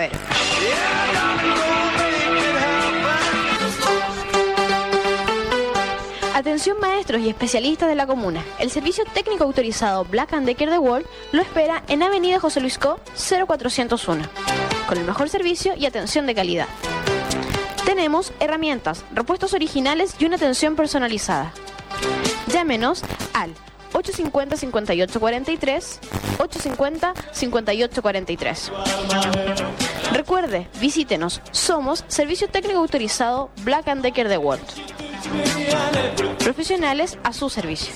ver. Atención maestros y especialistas de la comuna. El servicio técnico autorizado Black & Decker de World lo espera en Avenida José Luis Co. 0401, con el mejor servicio y atención de calidad. Tenemos herramientas, repuestos originales y una atención personalizada. Llámenos al 850-5843, 850-5843. Recuerde, visítenos. Somos Servicio Técnico Autorizado Black & Decker de World. Profesionales a su servicio.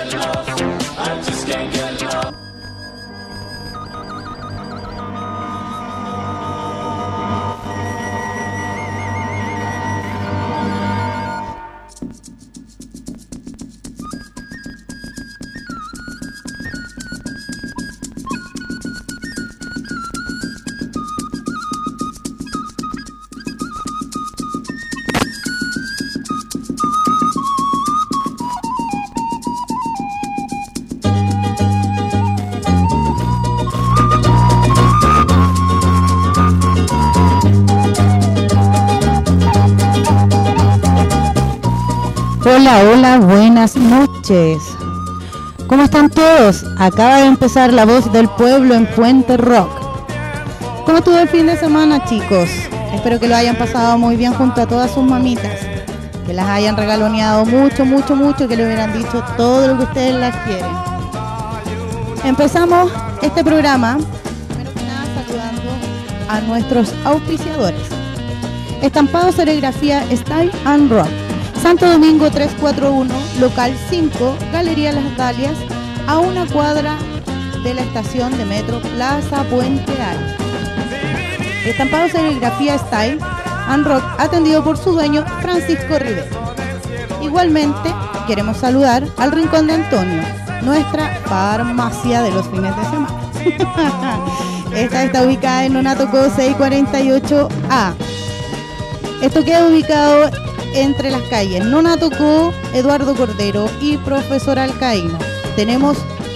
Hola, hola, buenas noches. ¿Cómo están todos? Acaba de empezar La Voz del Pueblo en Puente Rock. ¿Cómo estuvo el fin de semana, chicos? Espero que lo hayan pasado muy bien junto a todas sus mamitas, que las hayan regaloneado mucho, mucho, mucho, que le hubieran dicho todo lo que ustedes las quieren. Empezamos este programa, primero que nada, saludando a nuestros auspiciadores. Estampado Serigrafía Style and Rock, Santo Domingo 341, local 5, Galería Las Dalias, a una cuadra de la estación de metro Plaza Puente Alto. Estampado Serigrafía Style and Rock, atendido por su dueño Francisco Rivera. Igualmente, queremos saludar al Rincón de Antonio, nuestra farmacia de los fines de semana. Esta está ubicada en Nonatocó 648A. Esto queda ubicado entre las calles Nonatocó, Eduardo Cordero y Profesor Alcaíno. Tenemos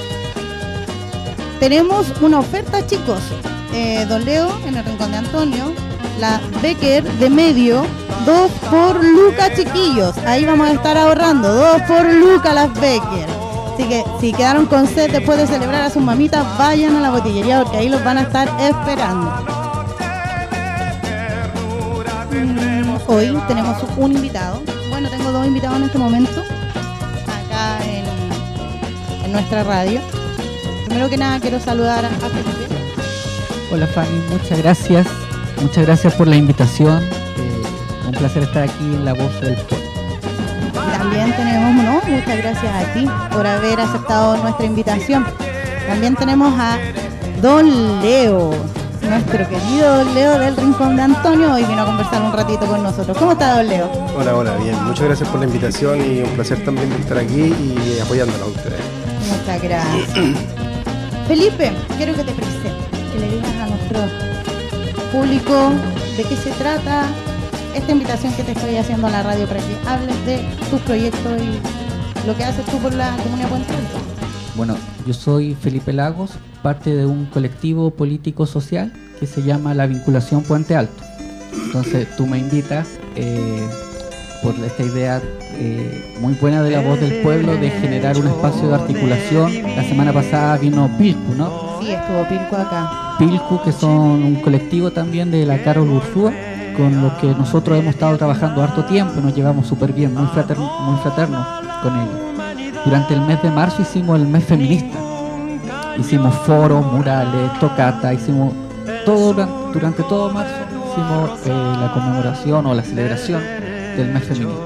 una oferta, chicos. Don Leo, en el Rincón de Antonio, la Becker de medio, 2 por Luca, chiquillos. Ahí vamos a estar ahorrando, 2 por Luca las Becker. Así que si quedaron con sed después de celebrar a sus mamitas, vayan a la botillería porque ahí los van a estar esperando. Hoy tenemos un invitado. Bueno, tengo 2 invitados en este momento acá en nuestra radio. Primero que nada quiero saludar a Felipe. Hola Fanny, muchas gracias por la invitación. Un placer estar aquí en La Voz del Pueblo. También tenemos, muchas gracias a ti por haber aceptado nuestra invitación. También tenemos a Don Leo, nuestro querido Don Leo del Rincón de Antonio. Hoy vino a conversar un ratito con nosotros. ¿Cómo está, Don Leo? Hola, bien. Muchas gracias por la invitación y un placer también estar aquí y apoyándonos a ustedes. Muchas gracias. Felipe, quiero que te presentes, que le digas a nuestro público de qué se trata esta invitación que te estoy haciendo a la radio para que hables de tus proyectos y lo que haces tú por la Comunidad Puente Alto. Bueno, yo soy Felipe Lagos, parte de un colectivo político-social que se llama La Vinculación Puente Alto. Entonces tú me invitas por esta idea muy buena de La Voz del Pueblo de generar un espacio de articulación. La semana pasada vino Pilcu, ¿no? Sí, estuvo Pilcu acá. Pilcu, que son un colectivo también de la Carol Ursúa, con los que nosotros hemos estado trabajando harto tiempo, nos llevamos súper bien, muy fraternos con ellos. Durante el mes de marzo hicimos el mes feminista. Hicimos foros, murales, tocata, hicimos todo durante todo marzo, hicimos la conmemoración o la celebración del mes feminista.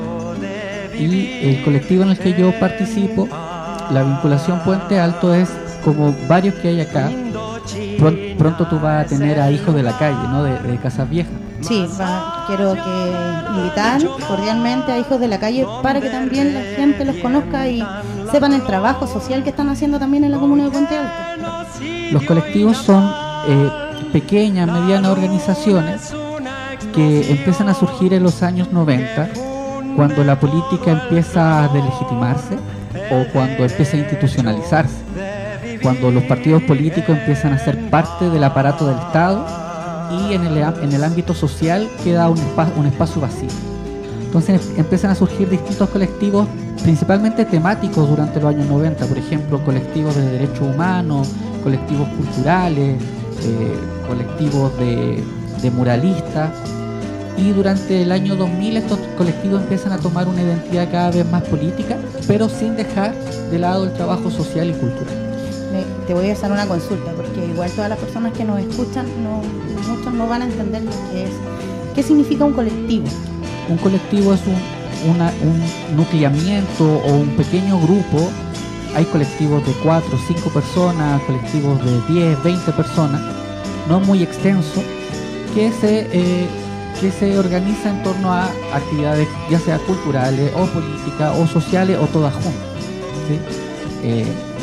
Y el colectivo en el que yo participo, La Vinculación Puente Alto, es como varios que hay acá. Pronto tú vas a tener a Hijos de la Calle, ¿no? De Casas Viejas. Sí, quiero que invitar cordialmente a Hijos de la Calle para que también la gente los conozca y sepan el trabajo social que están haciendo también en la comuna de Puente Alto. Los colectivos son pequeñas, medianas organizaciones que empiezan a surgir en los años 90, cuando la política empieza a delegitimarse o cuando empieza a institucionalizarse, cuando los partidos políticos empiezan a ser parte del aparato del Estado y en el ámbito social queda un espacio vacío. Entonces empiezan a surgir distintos colectivos, principalmente temáticos durante los años 90, por ejemplo, colectivos de derechos humanos, colectivos culturales, colectivos de muralistas, y durante el año 2000 estos colectivos empiezan a tomar una identidad cada vez más política, pero sin dejar de lado el trabajo social y cultural. Te voy a hacer una consulta, porque igual todas las personas que nos escuchan, muchos no van a entender lo que es. ¿Qué significa un colectivo? Un colectivo es un nucleamiento o un pequeño grupo. Hay colectivos de 4 o 5 personas, colectivos de 10, 20 personas, no muy extenso, que se organiza en torno a actividades ya sea culturales o políticas o sociales o todas juntas, ¿sí?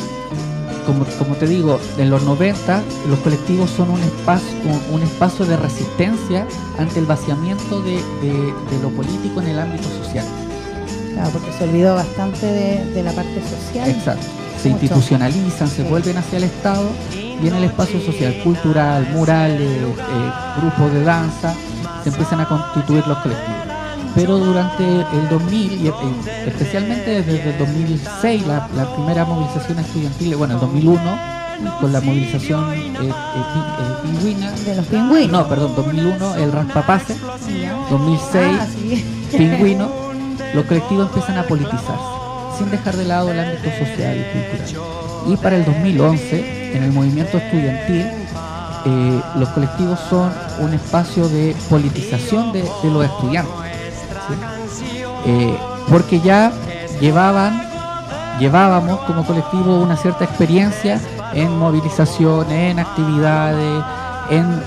Como te digo, en los 90 los colectivos son un espacio de resistencia ante el vaciamiento de lo político en el ámbito social. Claro, porque se olvidó bastante de la parte social. Exacto. Se institucionalizan, se vuelven hacia el Estado, y en el espacio social, cultural, murales, grupos de danza, se empiezan a constituir los colectivos. Pero durante el 2000, y especialmente desde el 2006, la primera movilización estudiantil, bueno, el 2001, con la movilización pingüina. ¿De los pingüinos? No, perdón, 2001, el Raspapase, 2006, pingüino, los colectivos empiezan a politizarse, sin dejar de lado el ámbito social y cultural. Y para el 2011, en el movimiento estudiantil, los colectivos son un espacio de politización de los estudiantes, ¿sí? Porque ya llevábamos como colectivo una cierta experiencia en movilizaciones, en actividades, en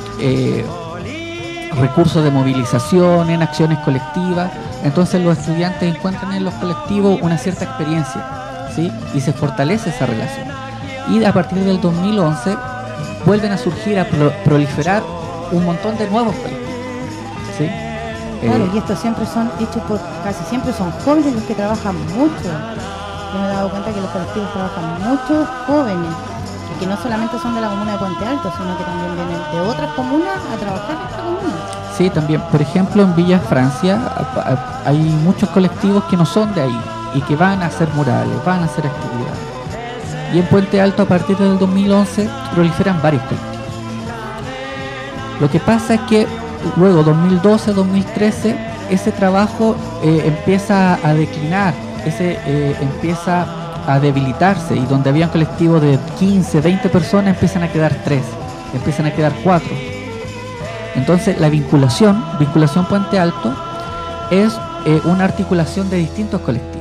recursos de movilización, en acciones colectivas. Entonces los estudiantes encuentran en los colectivos una cierta experiencia, ¿sí? Y se fortalece esa relación. Y a partir del 2011 vuelven a surgir, a proliferar un montón de nuevos colectivos, ¿sí? Claro, y estos siempre son hechos casi siempre son jóvenes los que trabajan mucho. Yo me he dado cuenta que los colectivos trabajan muchos jóvenes, y que no solamente son de la comuna de Puente Alto, sino que también vienen de otras comunas a trabajar en esta comuna. Sí, también, por ejemplo, en Villa Francia hay muchos colectivos que no son de ahí y que van a hacer murales, van a hacer actividades. Y en Puente Alto, a partir del 2011, proliferan varios colectivos. Lo que pasa es que luego, 2012, 2013, ese trabajo empieza a declinar, empieza a debilitarse, y donde había un colectivo de 15, 20 personas empiezan a quedar 3, empiezan a quedar 4. Entonces la vinculación Puente Alto es una articulación de distintos colectivos.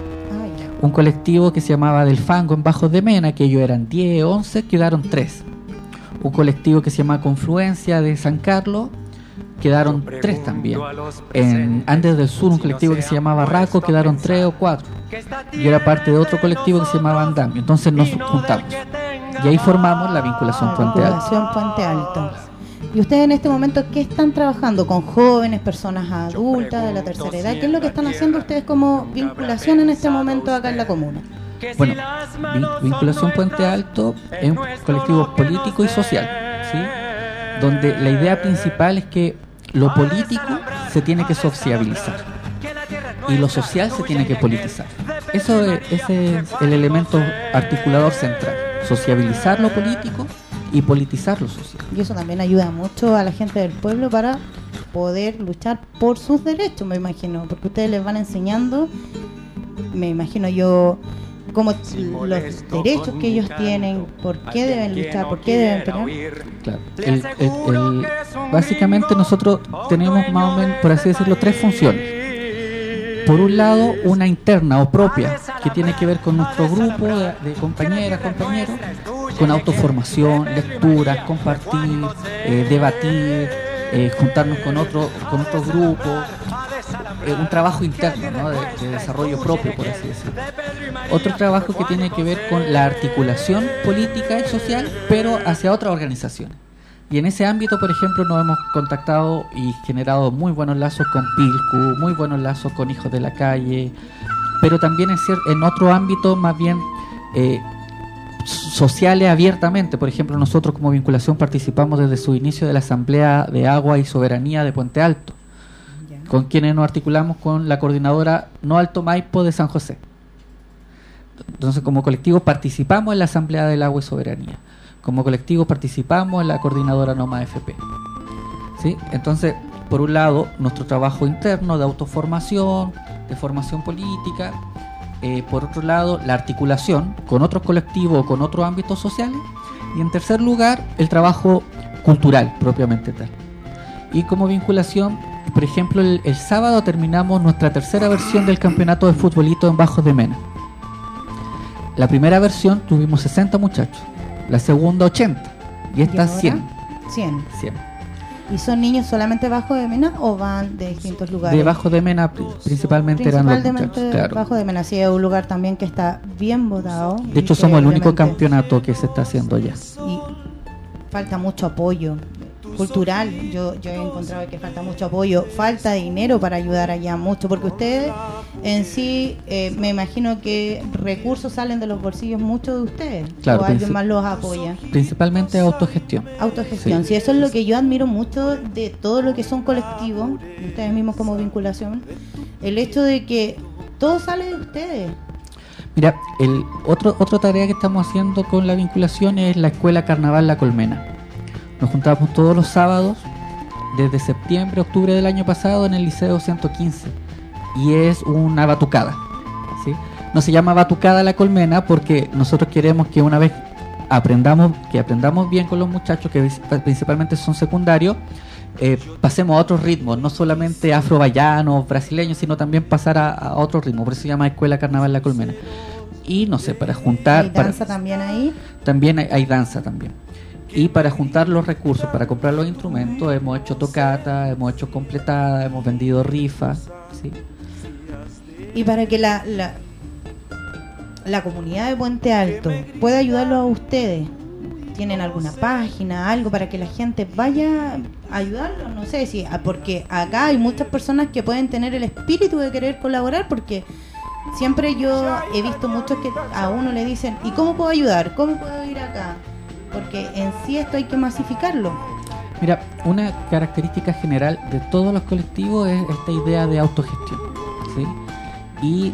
Un colectivo que se llamaba Del Fango en Bajos de Mena, que ellos eran 10, 11, quedaron 3. Un colectivo que se llama Confluencia de San Carlos, quedaron 3 también. En Andes del Sur, un colectivo que se llamaba Raco, quedaron 3 o 4. Yo era parte de otro colectivo que se llamaba Andamio. Entonces nos juntamos y ahí formamos la vinculación Puente Alto. ¿Y ustedes en este momento qué están trabajando? ¿Con jóvenes, personas adultas, de la tercera edad? ¿Qué es lo que están haciendo ustedes como vinculación en este momento acá en la comuna? Bueno, vinculación Puente Alto es un colectivo político y social, ¿sí? Donde la idea principal es que lo político se tiene que sociabilizar y lo social se tiene que politizar. Ese es el elemento articulador central: sociabilizar lo político y politizar lo social. Y eso también ayuda mucho a la gente del pueblo para poder luchar por sus derechos, me imagino, porque ustedes les van enseñando, me imagino yo, como los derechos que ellos tienen, por qué deben luchar, por qué deben pelear. Claro. Básicamente nosotros tenemos más o menos, por así decirlo, 3 funciones. Por un lado, una interna o propia, que tiene que ver con nuestro grupo de compañeras, compañeros, con autoformación, lecturas, compartir, debatir, juntarnos con otros grupos, un trabajo interno, ¿no? de desarrollo propio, por así decirlo. Otro trabajo que tiene que ver con la articulación política y social, pero hacia otras organizaciones. Y en ese ámbito, por ejemplo, nos hemos contactado y generado muy buenos lazos con Pilcu, muy buenos lazos con Hijos de la Calle, pero también en otro ámbito más bien sociales abiertamente. Por ejemplo, nosotros como vinculación participamos desde su inicio de la Asamblea de Agua y Soberanía de Puente Alto, con quienes nos articulamos con la coordinadora No Alto Maipo de San José. Entonces, como colectivo participamos en la Asamblea del Agua y Soberanía. Como colectivo participamos en la coordinadora NOMA FP. ¿Sí? Entonces, por un lado, nuestro trabajo interno de autoformación, de formación política. Por otro lado, la articulación con otros colectivos, con otros ámbitos sociales. Y en tercer lugar, el trabajo cultural, propiamente tal. Y como vinculación, por ejemplo, el sábado terminamos nuestra tercera versión del campeonato de futbolito en Bajos de Mena. La primera versión tuvimos 60 muchachos, la segunda 80 y esta 100. 100. ¿Y son niños solamente Bajo de Mena o van de distintos lugares? De Bajo de Mena principalmente eran los muchachos. Claro. Bajo de Mena, sí, es un lugar también que está bien votado. De hecho, somos el único campeonato que se está haciendo ya. Y falta mucho apoyo cultural. Yo he encontrado que falta mucho apoyo, falta dinero para ayudar allá mucho, porque ustedes en sí, me imagino que recursos salen de los bolsillos muchos de ustedes, claro, o alguien más los apoya. Principalmente autogestión. Autogestión, sí, eso es lo que yo admiro mucho de todo lo que son colectivos, ustedes mismos como vinculación, el hecho de que todo sale de ustedes. Mira, otra tarea que estamos haciendo con la vinculación es la Escuela Carnaval La Colmena. Nos juntamos todos los sábados desde septiembre, octubre del año pasado en el Liceo 115 y es una batucada, ¿sí? No se llama batucada La Colmena porque nosotros queremos que una vez aprendamos bien con los muchachos, que principalmente son secundarios, pasemos a otros ritmos, no solamente afro-bayanos, brasileños, sino también pasar a otro ritmo. Por eso se llama Escuela Carnaval La Colmena. Y no sé, para juntar... ¿Hay danza también ahí? También hay danza también. Y para juntar los recursos, para comprar los instrumentos, hemos hecho tocata, hemos hecho completada, hemos vendido rifas, ¿sí? Y para que la comunidad de Puente Alto pueda ayudarlos a ustedes, ¿tienen alguna página, algo para que la gente vaya a ayudarlos? No sé si, porque acá hay muchas personas que pueden tener el espíritu de querer colaborar, porque siempre yo he visto muchos que a uno le dicen, ¿y cómo puedo ayudar? ¿Cómo puedo ir acá? Porque en sí esto hay que masificarlo. Mira, una característica general de todos los colectivos es esta idea de autogestión, ¿sí? Y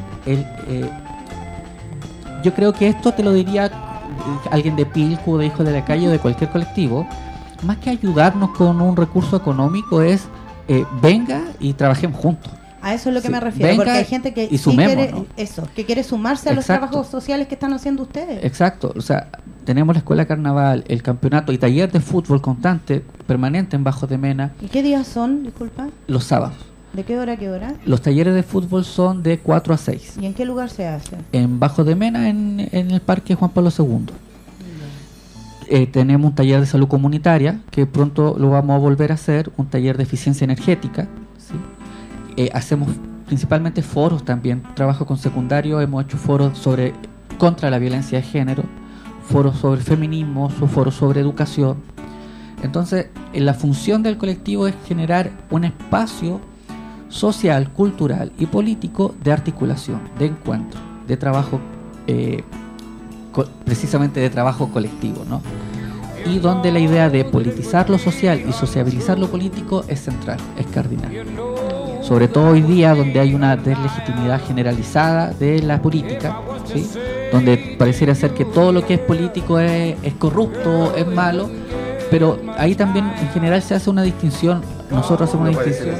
yo creo que esto te lo diría alguien de Pilco, de Hijos de la Calle o de cualquier colectivo. Más que ayudarnos con un recurso económico es venga y trabajemos juntos. A eso es lo que me refiero, porque hay gente que sí quiere, ¿no? Que quiere sumarse a los trabajos sociales que están haciendo ustedes. Exacto, o sea, tenemos la Escuela Carnaval, el campeonato y taller de fútbol constante, permanente en Bajos de Mena. ¿Y qué días son, disculpa? Los sábados. ¿De qué hora a qué hora? Los talleres de fútbol son de 4 a 6. ¿Y en qué lugar se hace? En Bajos de Mena, en el Parque Juan Pablo II. Tenemos un taller de salud comunitaria, que pronto lo vamos a volver a hacer, un taller de eficiencia energética, ¿sí? Hacemos principalmente foros también, trabajo con secundarios, hemos hecho foros contra la violencia de género, foros sobre feminismo, foros sobre educación. Entonces, la función del colectivo es generar un espacio social, cultural y político de articulación, de encuentro, de trabajo, precisamente de trabajo colectivo, ¿no? Y donde la idea de politizar lo social y sociabilizar lo político es central, es cardinal. Sobre todo hoy día, donde hay una deslegitimidad generalizada de la política, ¿sí? Donde pareciera ser que todo lo que es político es corrupto, es malo, pero ahí también en general se hace una distinción, nosotros hacemos una distinción.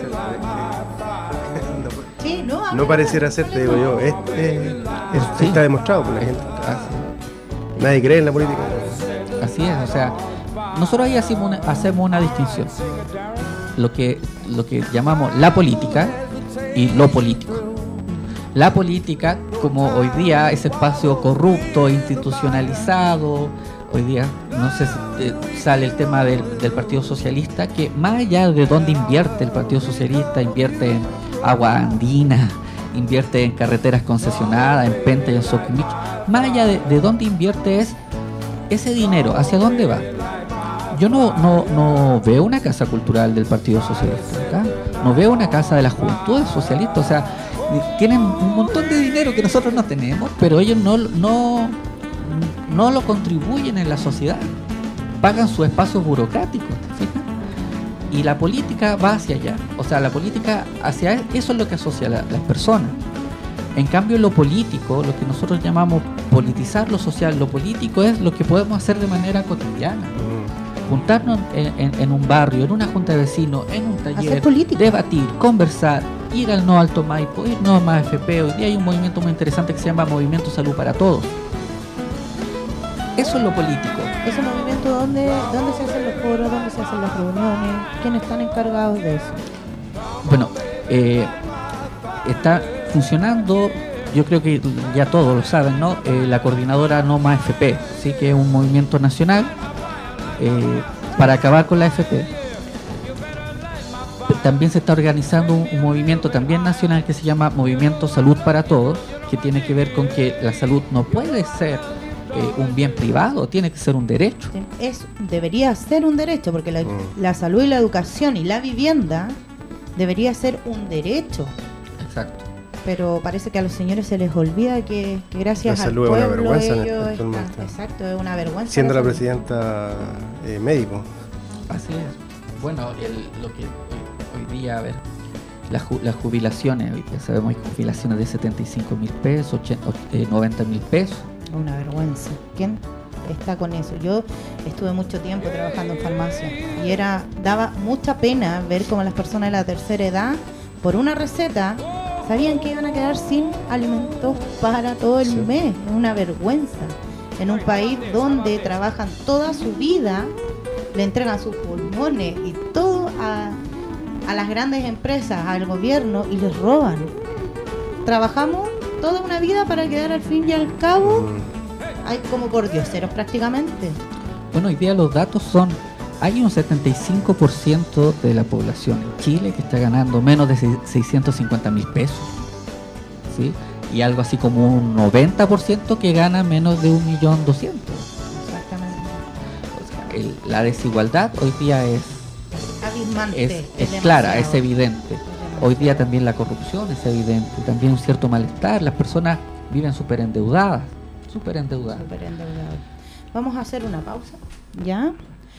No pareciera ser, te digo yo, sí. Está demostrado por la gente. Nadie cree en la política. Así es, o sea, nosotros ahí hacemos una distinción. Lo que llamamos la política y lo político. La política, como hoy día ese espacio corrupto, institucionalizado, hoy día no sé si sale el tema del Partido Socialista, que más allá de dónde invierte el Partido Socialista, invierte en agua andina, invierte en carreteras concesionadas, en Penta y en Soquimich, más allá de dónde invierte es ese dinero, hacia dónde va. Yo no veo una casa cultural del Partido Socialista acá, no veo una casa de la Juventud Socialista, o sea, tienen un montón de dinero que nosotros no tenemos, pero ellos no no lo contribuyen en la sociedad, pagan sus espacios burocráticos, ¿te fijas? Y la política va hacia allá, o sea, la política hacia eso es lo que asocia a las personas. En cambio, lo político, lo que nosotros llamamos politizar lo social, lo político es lo que podemos hacer de manera cotidiana. Juntarnos en un barrio, en una junta de vecinos, en un taller, debatir, conversar, ir al No Alto Maipo, ir no más AFP. Hoy día hay un movimiento muy interesante que se llama Movimiento Salud para Todos. Eso es lo político. ¿Ese movimiento dónde se hacen los foros, dónde se hacen las reuniones? ¿Quiénes están encargados de eso? Bueno, está funcionando, yo creo que ya todos lo saben, ¿no? La coordinadora No Más FP, ¿sí? Que es un movimiento nacional para acabar con la FP. También se está organizando un movimiento también nacional que se llama Movimiento Salud para Todos, que tiene que ver con que la salud no puede ser un bien privado, tiene que ser un derecho. Debería ser un derecho, porque la salud y la educación y la vivienda debería ser un derecho. Exacto. Pero parece que a los señores se les olvida que gracias al pueblo es una vergüenza ellos exacto, es una vergüenza. Siendo la presidenta médico. Así es. Bueno, lo que hoy día, a ver, las jubilaciones, hoy día sabemos que jubilaciones de 75.000 pesos, 90.000 pesos. Una vergüenza. ¿Quién está con eso? Yo estuve mucho tiempo trabajando en farmacia y daba mucha pena ver cómo las personas de la tercera edad, por una receta, sabían que iban a quedar sin alimentos para todo el mes. Es una vergüenza. En un país donde trabajan toda su vida, le entregan sus pulmones y todo a las grandes empresas, al gobierno, y les roban. Trabajamos toda una vida para quedar al fin y al cabo hay como por dioseros prácticamente. Bueno, hoy día los datos son, hay un 75% de la población en Chile que está ganando menos de 650.000 pesos, ¿sí? Y algo así como un 90% que gana menos de 1.200.000. Exactamente. O sea, la desigualdad hoy día es abismante, es clara, es evidente. Hoy día también la corrupción es evidente, también un cierto malestar, las personas viven súper endeudadas. Vamos a hacer una pausa, ¿ya?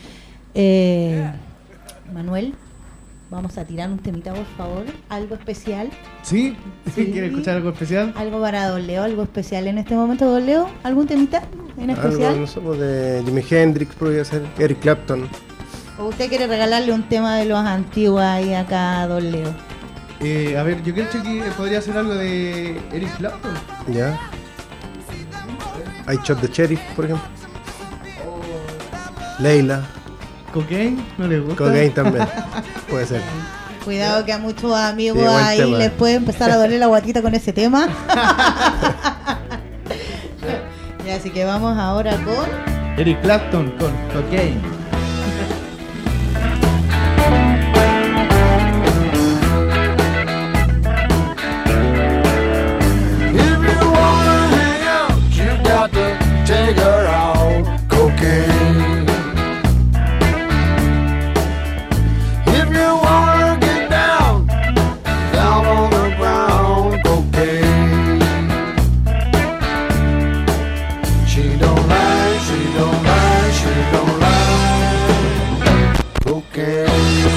Manuel, vamos a tirar un temita, por favor, algo especial. ¿Sí? ¿Quiere escuchar algo especial? Algo para Don Leo, algo especial en este momento, Don Leo, ¿algún temita en especial? Algo, no somos de Jimi Hendrix, podría ser Eric Clapton. ¿O usted quiere regalarle un tema de los antiguos ahí acá a Don Leo? A ver, yo creo que podría ser algo de Eric Clapton. Ya. I Shot the Sheriff, por ejemplo. Leila. ¿Cocaine? ¿No le gusta? Cocaine también. Puede ser. Cuidado que a muchos amigos Sí, ahí tema. les puede empezar a doler la guatita con ese tema. Ya, así que vamos ahora con Eric Clapton con Cocaine. Take her out, cocaine. If you wanna get down, down on the ground, cocaine. She don't lie, she don't lie, she don't lie, cocaine.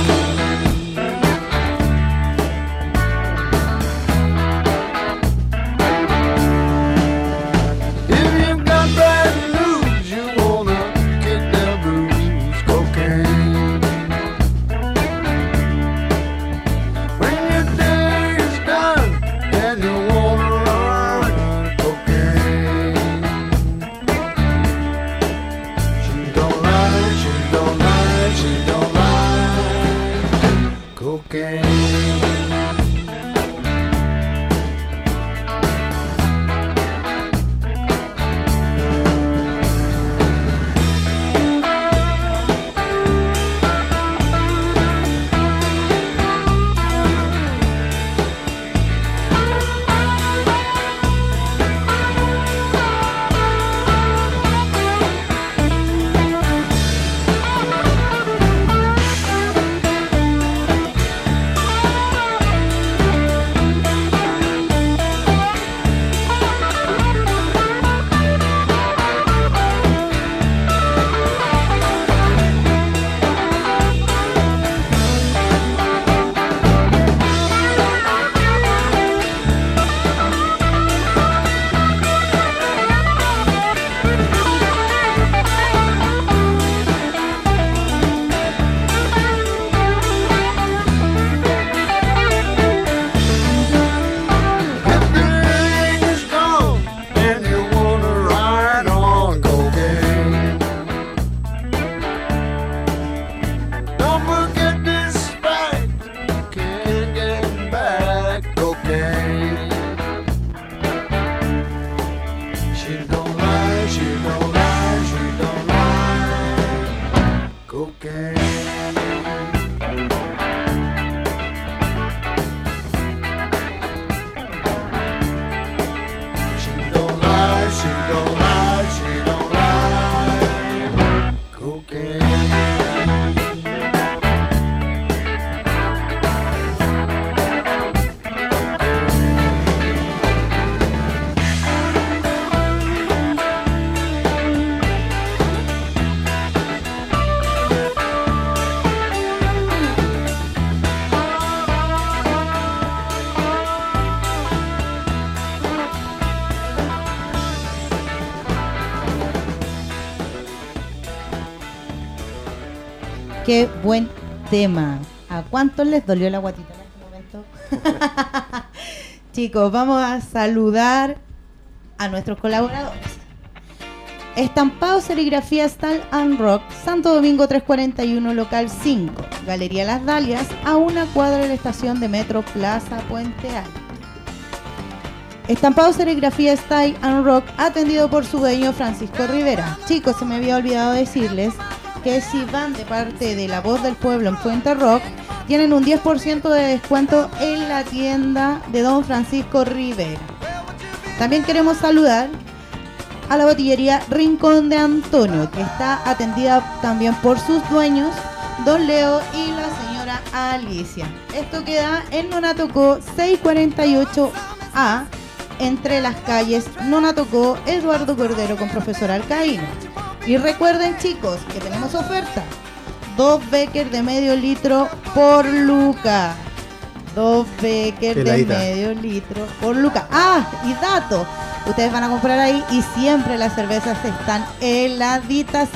Qué buen tema. ¿A cuántos les dolió la guatita en este momento? Chicos, vamos a saludar a nuestros colaboradores. Estampado Serigrafía Style and Rock, Santo Domingo 341, local 5, Galería Las Dalias, a una cuadra de la estación de Metro Plaza Puente Alto. Estampado Serigrafía Style and Rock, atendido por su dueño Francisco Rivera. Chicos, se me había olvidado decirles que si van de parte de La Voz del Pueblo en Puente Rock, tienen un 10% de descuento en la tienda de don Francisco Rivera. También queremos saludar a la botillería Rincón de Antonio, que está atendida también por sus dueños, don Leo y la señora Alicia. Esto queda en Nonatocó 648A, entre las calles Nonatocó, Eduardo Cordero con Profesor Alcaíno. Y recuerden, chicos, que tenemos oferta: 2 Becker de medio litro por Luca. 2 Becker de medio litro por Luca. Ah, y dato, ustedes van a comprar ahí y siempre las cervezas están heladitas.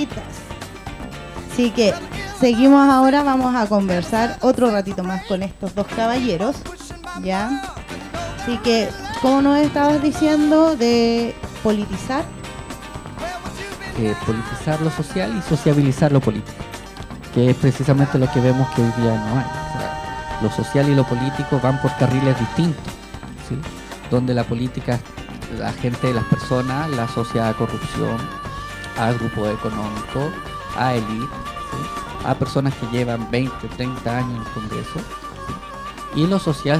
Así que seguimos ahora, vamos a conversar otro ratito más con estos dos caballeros, ¿ya? Así que, como nos estabas diciendo de politizar. Politizar lo social y sociabilizar lo político, que es precisamente lo que vemos que hoy día no hay. O sea, lo social y lo político van por carriles distintos, ¿sí? Donde la política, la gente, las personas, la asocia a corrupción, a grupos económicos, a élite, ¿sí? A personas que llevan 20, 30 años en el Congreso, ¿sí? Y lo social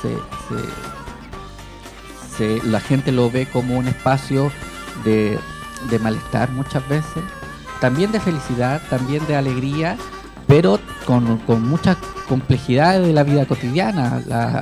la gente lo ve como un espacio de malestar muchas veces, también de felicidad, también de alegría, pero con muchas complejidades de la vida cotidiana,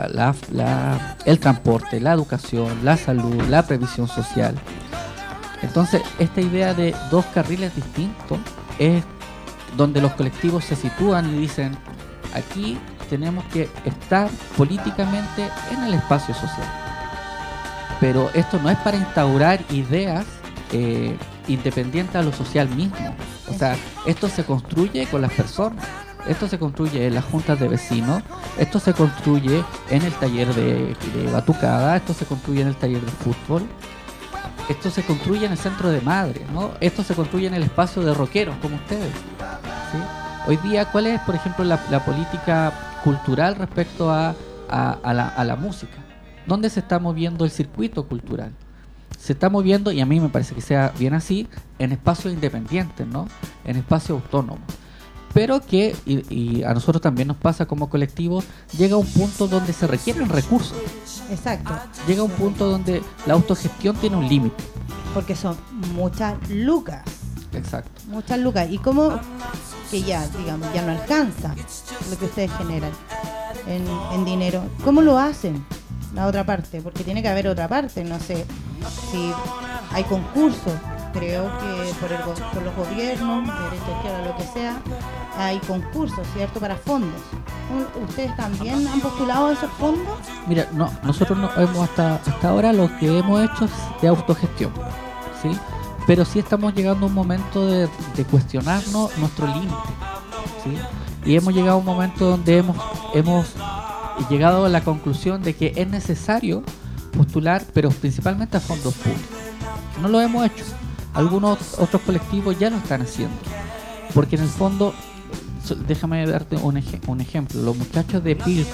el transporte, la educación, la salud, la previsión social. Entonces, esta idea de 2 carriles distintos es donde los colectivos se sitúan y dicen: aquí tenemos que estar políticamente en el espacio social. Pero esto no es para instaurar ideas independientes a lo social mismo. O sea, esto se construye con las personas, esto se construye en las juntas de vecinos, esto se construye en el taller de batucada, esto se construye en el taller de fútbol, esto se construye en el centro de madres, ¿no? Esto se construye en el espacio de rockeros como ustedes, ¿sí? Hoy día, ¿cuál es, por ejemplo, la política cultural respecto a la música? ¿Dónde se está moviendo el circuito cultural? Se está moviendo, y a mí me parece que sea bien así, en espacios independientes, ¿no? En espacios autónomos. Pero que, y a nosotros también nos pasa como colectivo, llega un punto donde se requieren recursos. Exacto. Llega un punto donde la autogestión tiene un límite. Porque son muchas lucas. Exacto. Muchas lucas. Y como que ya, digamos, ya no alcanza lo que ustedes generan en dinero. ¿Cómo lo hacen? La otra parte, porque tiene que haber otra parte, no sé si hay concursos, creo que por los gobiernos, derecha, izquierda, lo que sea, hay concursos, ¿cierto?, para fondos. ¿Ustedes también han postulado esos fondos? Mira, no, nosotros no hemos hasta ahora lo que hemos hecho es de autogestión, ¿sí? Pero sí estamos llegando a un momento de cuestionarnos nuestro límite, ¿sí? Y hemos llegado a un momento donde hemos llegado a la conclusión de que es necesario postular, pero principalmente a fondos públicos. No lo hemos hecho. Algunos otros colectivos ya lo están haciendo. Porque en el fondo, déjame darte un ejemplo. Los muchachos de Pilco,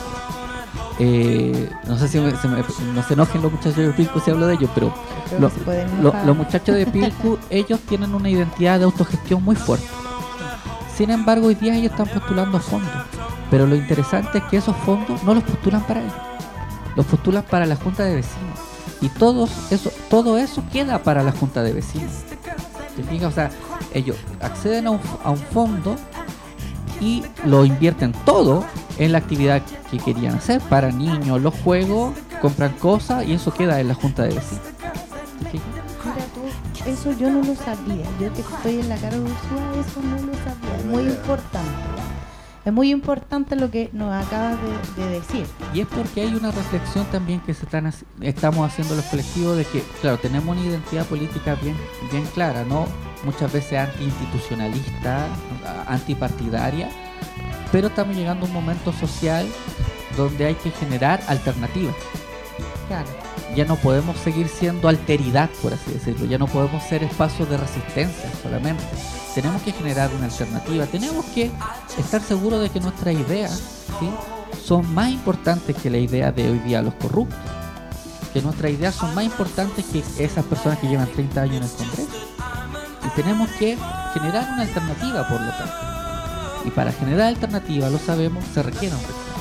no sé si no se enojen los muchachos de Pilco si hablo de ellos, pero los muchachos de Pilco, ellos tienen una identidad de autogestión muy fuerte. Sin embargo, hoy día ellos están postulando fondos. Pero lo interesante es que esos fondos no los postulan para ellos, los postulan para la junta de vecinos. Y todo eso queda para la junta de vecinos. ¿Te fijas? O sea, ellos acceden a un fondo y lo invierten todo en la actividad que querían hacer para niños, los juegos, compran cosas y eso queda en la junta de vecinos. ¿Te fijas? Mira tú, eso yo no lo sabía. Yo que estoy en la cara de Ursula, eso no lo sabía. Es muy importante. Es muy importante lo que nos acabas de decir. Y es porque hay una reflexión también que estamos haciendo los colectivos de que, claro, tenemos una identidad política bien clara, ¿no? muchas veces anti-institucionalista, antipartidaria, pero estamos llegando a un momento social donde hay que generar alternativas. Claro. Ya no podemos seguir siendo alteridad, por así decirlo, ya no podemos ser espacios de resistencia solamente. Tenemos que generar una alternativa, tenemos que estar seguros de que nuestras ideas, ¿sí?, son más importantes que la idea de hoy día los corruptos, que nuestras ideas son más importantes que esas personas que llevan 30 años en el Congreso. Y tenemos que generar una alternativa, por lo tanto. Y para generar alternativa, lo sabemos, se requiere un recurso.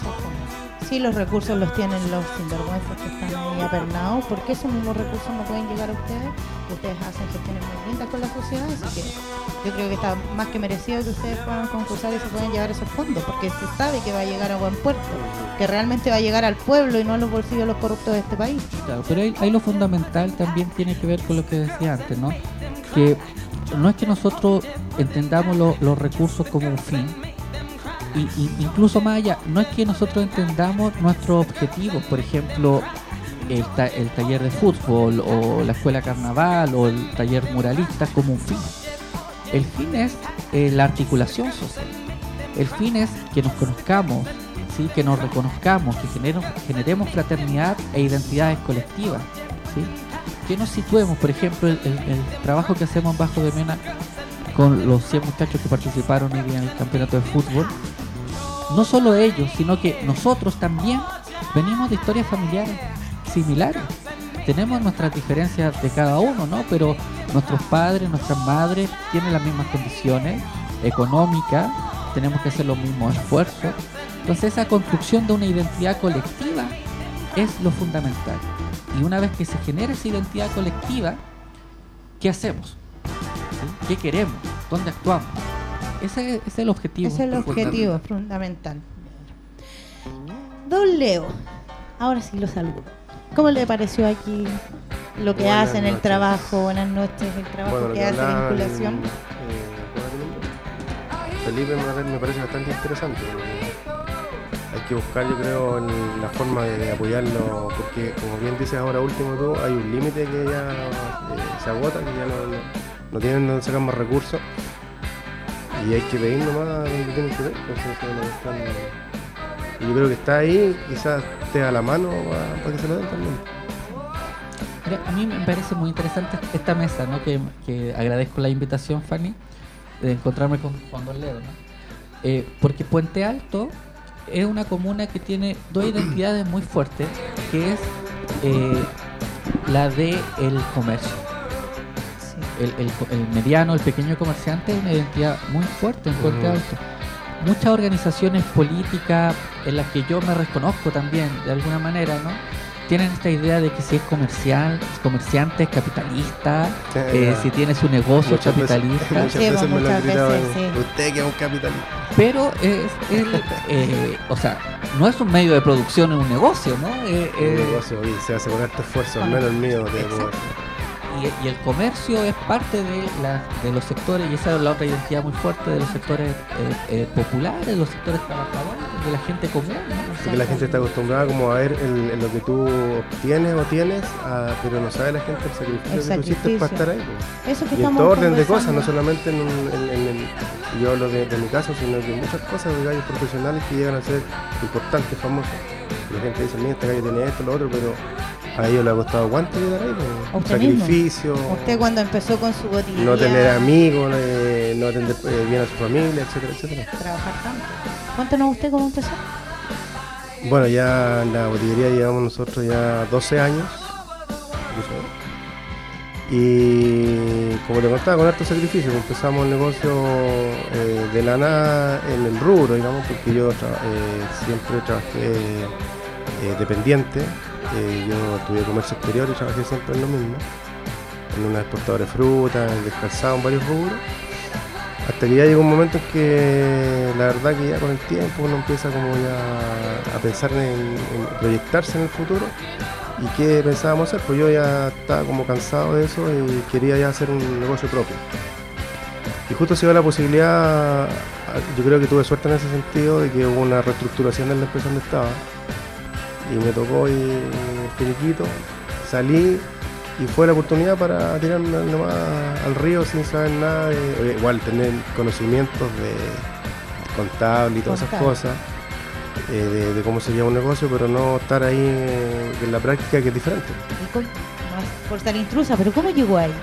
Sí, los recursos los tienen los sinvergüenzas que están ahí apernados, porque esos mismos recursos no pueden llegar a ustedes. Ustedes hacen gestiones muy lindas con la sociedad, así que yo creo que está más que merecido que ustedes puedan concursar y se puedan llevar esos fondos, porque se sabe que va a llegar a buen puerto, que realmente va a llegar al pueblo y no a los bolsillos de los corruptos de este país. Claro, pero ahí lo fundamental también tiene que ver con lo que decía antes, ¿no? Que no es que nosotros entendamos los recursos como un fin, y incluso más allá, no es que nosotros entendamos nuestros objetivos, por ejemplo, el taller de fútbol o la escuela carnaval o el taller muralista como un fin. El fin es la articulación social. El fin es que nos conozcamos, ¿sí?, que nos reconozcamos, que generemos fraternidad e identidades colectivas, ¿sí?, que nos situemos. Por ejemplo, el trabajo que hacemos en Bajo de Mena con los 100 muchachos que participaron hoy día en el campeonato de fútbol, no solo ellos, sino que nosotros también venimos de historias familiares similares. Tenemos nuestras diferencias de cada uno, ¿no? Pero nuestros padres, nuestras madres tienen las mismas condiciones económicas, tenemos que hacer los mismos esfuerzos. Entonces esa construcción de una identidad colectiva es lo fundamental. Y una vez que se genera esa identidad colectiva, ¿qué hacemos? ¿Sí? ¿Qué queremos? ¿Dónde actuamos? Ese es el objetivo. Ese es el objetivo fundamental. Don Leo, ahora sí lo saludo. ¿Cómo le pareció aquí lo que Buenas hacen, el noches. trabajo? Buenas noches, el trabajo Bueno, que hace de hablaban, vinculación. Felipe me parece bastante interesante. Hay que buscar, yo creo, la forma de apoyarlo, porque como bien dices ahora último tú, hay un límite que ya se agota, que ya no tienen donde sacar más recursos, y hay que pedir nomás donde tienen que ver. Entonces, eso es lo que están- y yo creo que está ahí, quizás esté a la mano para que se lo den también. Mira, a mí me parece muy interesante esta mesa, ¿no? Que agradezco la invitación, Fanny, de encontrarme con Don Leo, ¿no? Porque Puente Alto es una comuna que tiene dos identidades muy fuertes, que es la de el comercio. El mediano, el pequeño comerciante es una identidad muy fuerte en Puente Alto. Muchas organizaciones políticas en las que yo me reconozco también, de alguna manera, ¿no?, tienen esta idea de que si es comerciante es capitalista, si tiene su negocio es capitalista. Muchas Sí, veces pues, me lo han muchas gritado. veces, sí. Usted que es un capitalista. Pero o sea, no es un medio de producción, es un negocio, ¿no? Un negocio, oye, se hace con harto esfuerzo, al menos el mío. Y el comercio es parte de los sectores, y esa es la otra identidad muy fuerte, de los sectores populares, de los sectores trabajadores, de la gente común, ¿no? Porque la gente está acostumbrada como a ver lo que tú obtienes o tienes, pero no sabe la gente el sacrificio que tú hiciste para estar ahí. Pues. Eso que Y en estamos todo orden de conversando. cosas, no solamente yo hablo de mi caso, sino que muchas cosas de gallos profesionales que llegan a ser importantes, famosos. La gente dice, mira, este gallo tiene esto, lo otro, pero a ellos les ha costado cuánto llegar ahí, ¿A pues. usted mismo? Sacrificio, Usted cuando empezó con su botillería, no tener amigos, no atender bien a su familia, etcétera, etcétera. trabajar tanto. Cuéntanos usted cómo empezó. Bueno, ya en la botillería llevamos nosotros ya 12 años. Y como te contaba, con harto sacrificio, pues empezamos el negocio de la nada en el rubro, digamos, porque yo siempre trabajé dependiente. Yo estudié comercio exterior y trabajé siempre en lo mismo, en una exportadora de fruta, en descalzado, en varios rubros. Hasta que ya llegó un momento en que la verdad que ya con el tiempo uno empieza como ya a pensar en proyectarse en el futuro. ¿Y qué pensábamos hacer? Pues yo ya estaba como cansado de eso y quería ya hacer un negocio propio. Y justo se dio la posibilidad, yo creo que tuve suerte en ese sentido, de que hubo una reestructuración de la empresa donde estaba. Y me tocó ir finiquito, salí y fue la oportunidad para tirarme nomás al río sin saber nada igual tener conocimientos de contable y todas esas cosas, de cómo se lleva un negocio, pero no estar ahí en la práctica, que es diferente. ¿Y cómo? No es por ser intrusa, pero ¿cómo llegó ahí?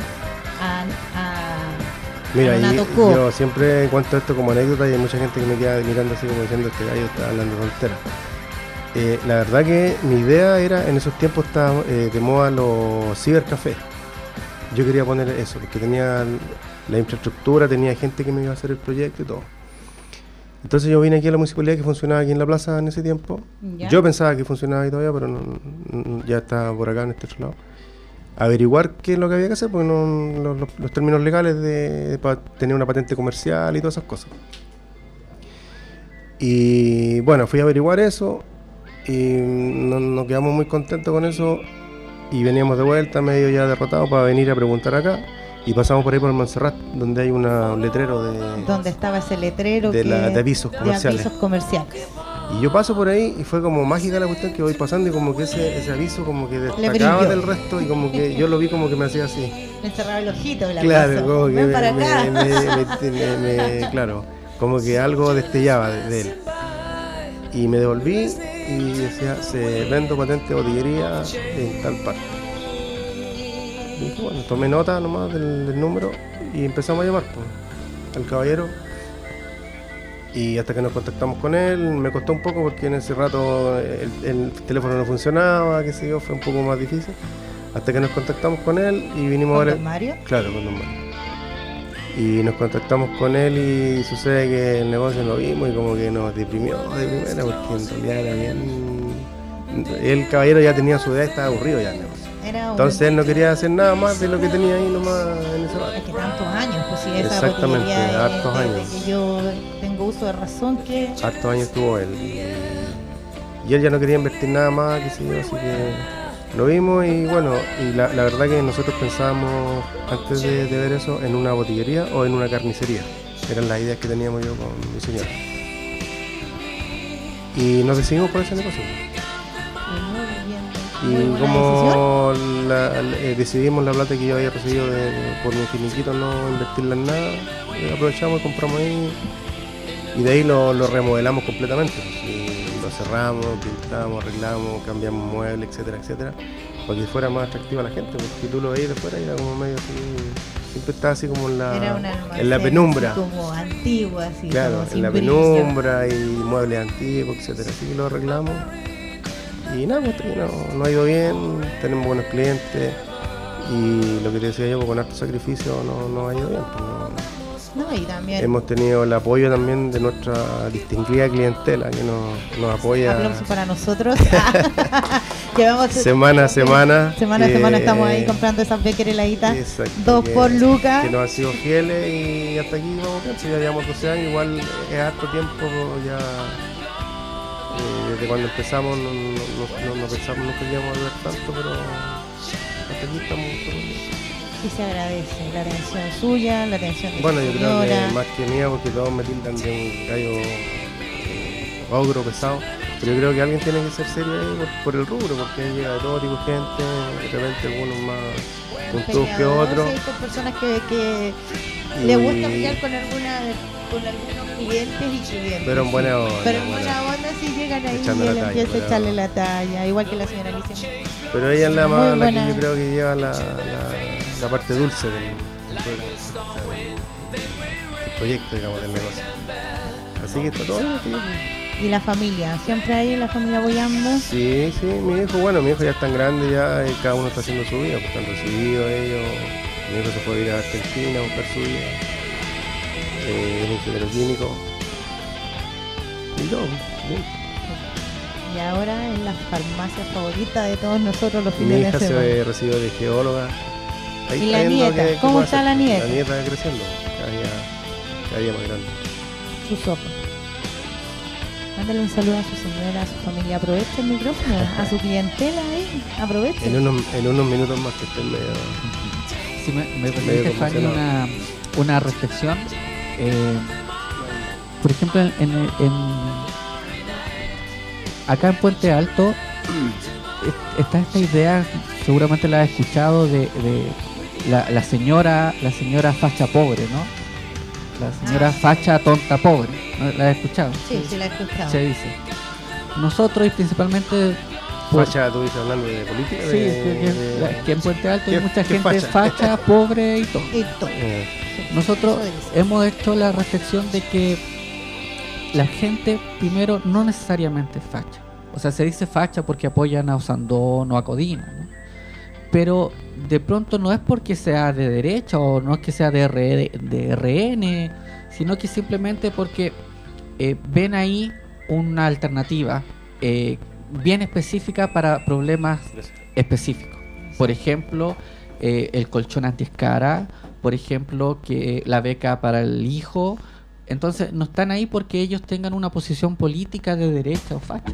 Mira, a Natocó. yo siempre cuento esto como anécdota y hay mucha gente que me queda mirando así como diciendo que gallo está hablando tontera. La verdad que mi idea era, en esos tiempos estaban de moda los cibercafés. Yo quería poner eso, porque tenía la infraestructura, tenía gente que me iba a hacer el proyecto y todo. Entonces yo vine aquí a la municipalidad, que funcionaba aquí en la plaza en ese tiempo. ¿Ya? Yo pensaba que funcionaba ahí todavía, pero ya está por acá en este otro lado. Averiguar qué es lo que había que hacer, porque los términos legales para tener una patente comercial y todas esas cosas. Y bueno, fui a averiguar eso y nos quedamos muy contentos con eso y veníamos de vuelta medio ya derrotados para venir a preguntar acá. Y pasamos por ahí por el Montserrat, donde hay un letrero donde estaba ese letrero de avisos comerciales. Y yo paso por ahí y fue como mágica la cuestión, que voy pasando y como que ese aviso como que destacaba del resto y como que yo lo vi como que me hacía así. Me cerraba el ojito la claro, cosa. Como que ven para acá. claro, como que algo destellaba de él. Y me devolví y decía, se vendo patente de botillería en tal parte. Y dije, bueno, tomé nota nomás del número y empezamos a llamar al caballero. Y hasta que nos contactamos con él, me costó un poco porque en ese rato el teléfono no funcionaba, qué sé yo, fue un poco más difícil. Hasta que nos contactamos con él y vinimos a ver. ¿Con don Mario? Claro, con don Mario. Y nos contactamos con él y sucede que el negocio lo vimos y como que nos deprimió de primera, porque en realidad era bien. El caballero ya tenía su edad y estaba aburrido ya el negocio. Entonces él no quería hacer nada más de lo que tenía ahí nomás en ese rato. Es que tantos años, pues si esa exactamente, botillería hartos años. Desde que yo tengo uso de razón que... Hartos años tuvo él. Y él ya no quería invertir nada más, qué sé yo, así que lo vimos y bueno, y la verdad que nosotros pensábamos antes de ver eso en una botillería o en una carnicería. Eran las ideas que teníamos yo con mi señora. Y nos decidimos por ese negocio. Y como decidimos la plata que yo había recibido por mi finiquito no invertirla en nada, aprovechamos y compramos ahí. Y de ahí lo remodelamos completamente. Y lo cerramos, pintamos, arreglamos, cambiamos muebles, etcétera, etcétera. Para que fuera más atractivo a la gente, porque si tú lo veías de fuera era como medio así, siempre estaba así como en la penumbra. Así como antiguo, así. Claro, como en la brillo. penumbra y muebles antiguos, etcétera. Así que lo arreglamos. Y nada, pues no ha ido bien, tenemos buenos clientes y lo que te decía yo, con harto sacrificio no ha ido bien. Pues No, y también hemos tenido el apoyo también de nuestra distinguida clientela que nos apoya. aplauso para nosotros. Que vamos semana a semana. Semana a semana estamos ahí comprando esas Becker heladitas. Exacto, 2 por lucas. Que nos han sido fieles y hasta aquí vamos bien. Ya llevamos 12 años, igual es harto tiempo ya. Desde cuando empezamos no pensamos, no queríamos volver tanto, pero hasta aquí estamos todo bien. Y se agradece la atención suya, la atención de Bueno, su yo creo señora. que más que mía, porque todos me tildan de un gallo ogro pesado, pero yo creo que alguien tiene que ser serio ahí por el rubro, porque ahí llega de todo tipo de gente, de repente algunos más puntudos que otros. Sí, con personas que le gusta pelear con algunos clientes y clientes. Pero en buena onda. Pero en buena onda si llegan ahí y Echando la él talla, empieza a buena echarle onda. la talla, igual que la señora Alicia. Pero ella es la Muy más, la buena. que yo creo que lleva la parte dulce del proyecto, digamos, del negocio. Así que está todo bien, tío. Y la familia, siempre ahí la familia apoyando. Sí, mi hijo ya es tan grande, ya cada uno está haciendo su vida, pues están recibidos ellos. Mi hijo se fue a ir a Argentina a buscar su vida. Es ingeniero químico. Y yo, bien. Y ahora es la farmacia favorita de todos nosotros los Mi fines hija de semana. se recibió de geóloga. Ahí ¿Y está la viendo nieta? qué ¿Cómo puede está hacer. la nieta? La nieta creciendo, cada día más grande. Su sopa. Mándale un saludo a su señora, a su familia. Aproveche el micrófono, a su clientela ahí. Aproveche. En unos minutos más que estén medio... Si me permite, Medio Fanny, conmocionado. una reflexión. Por ejemplo, acá en Puente Alto está esta idea, seguramente la has escuchado, de la señora facha pobre, ¿no? La señora facha tonta pobre, ¿no? ¿La has escuchado? Sí, sí, la he escuchado. Se dice. Nosotros, y principalmente... Facha, tú dices hablando de política. Sí, que en Puente Alto hay ¿Qué- mucha qué gente facha, pobre y tonta. Y todo. Nosotros Eso dice. hemos hecho la reflexión de que la gente, primero, no necesariamente es facha. O sea, se dice facha porque apoyan a Osandón o a Codina, ¿no? Pero de pronto no es porque sea de derecha o no es que sea de RN, sino que simplemente porque ven ahí una alternativa bien específica para problemas específicos. Por ejemplo, el colchón antiescara, por ejemplo, que la beca para el hijo. Entonces no están ahí porque ellos tengan una posición política de derecha o facha.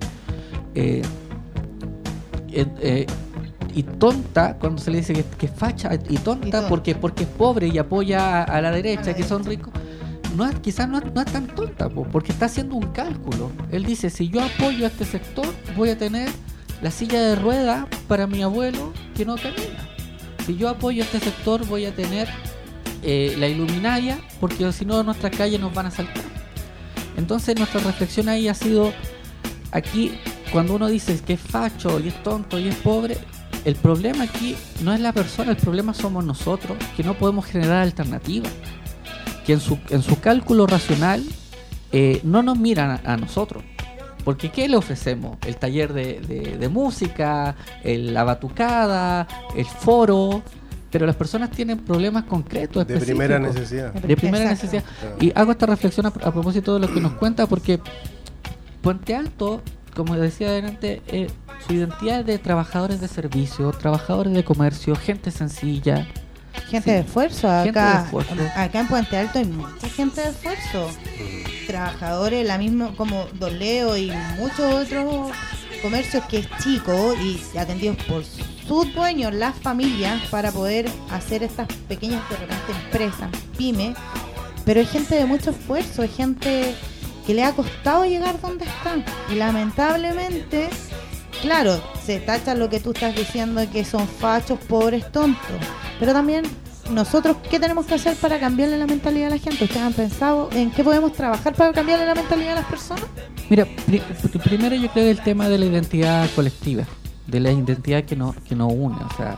Y tonta, cuando se le dice que es facha y tonta, porque es pobre y apoya a la derecha, que son ricos, quizás no es tan tonta, porque está haciendo un cálculo. Él dice, si yo apoyo a este sector, voy a tener la silla de ruedas para mi abuelo que no camina. Si yo apoyo a este sector, voy a tener la iluminaria, porque si no nuestras calles nos van a saltar. Entonces nuestra reflexión ahí ha sido, aquí cuando uno dice que es facho y es tonto y es pobre, el problema aquí no es la persona, el problema somos nosotros, que no podemos generar alternativas, que en su cálculo racional no nos miran a nosotros. Porque ¿qué le ofrecemos? El taller de música, la batucada, el foro, pero las personas tienen problemas concretos, De específicos. primera necesidad. De primera Exacto. necesidad. Claro. Y hago esta reflexión a propósito de lo que nos cuenta, porque Puente Alto, como decía adelante, su identidad es de trabajadores de servicio, trabajadores de comercio, gente sencilla. Gente Sí. de esfuerzo. Gente Acá, de esfuerzo. acá en Puente Alto hay mucha gente de esfuerzo. Trabajadores, la misma como Don Leo y muchos otros comercios que es chico y atendidos por sus dueños, las familias, para poder hacer estas pequeñas de repente empresas, pymes. Pero hay gente de mucho esfuerzo, hay gente que le ha costado llegar donde están. Y lamentablemente, claro, se tacha lo que tú estás diciendo, que son fachos, pobres, tontos. Pero también nosotros, ¿qué tenemos que hacer para cambiarle la mentalidad a la gente? ¿Ustedes han pensado en qué podemos trabajar para cambiarle la mentalidad a las personas? Mira, primero yo creo que el tema de la identidad colectiva, de la identidad que nos une, o sea,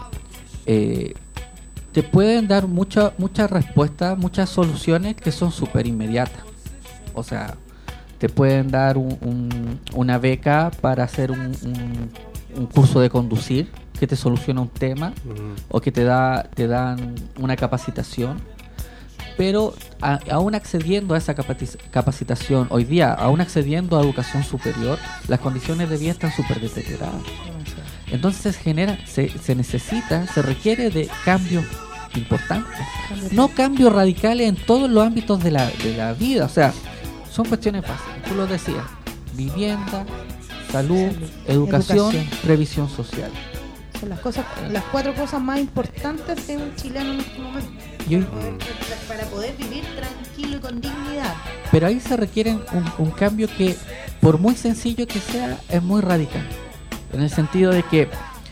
te pueden dar muchas respuestas, muchas soluciones que son súper inmediatas. O sea, te pueden dar una beca para hacer un curso de conducir que te soluciona un tema, o que te dan una capacitación. Pero aún accediendo a esa capacitación, hoy día, aún accediendo a educación superior, las condiciones de vida están súper deterioradas. Entonces se requiere de cambios importantes, no cambios radicales en todos los ámbitos de la vida. O sea, son cuestiones fáciles, tú lo decías: vivienda, salud, educación, previsión social. Son las 4 cosas más importantes de un chileno en este momento. Y hoy, Para poder vivir tranquilo y con dignidad. pero ahí se requiere un cambio que, por muy sencillo que sea, es muy radical. En el sentido de que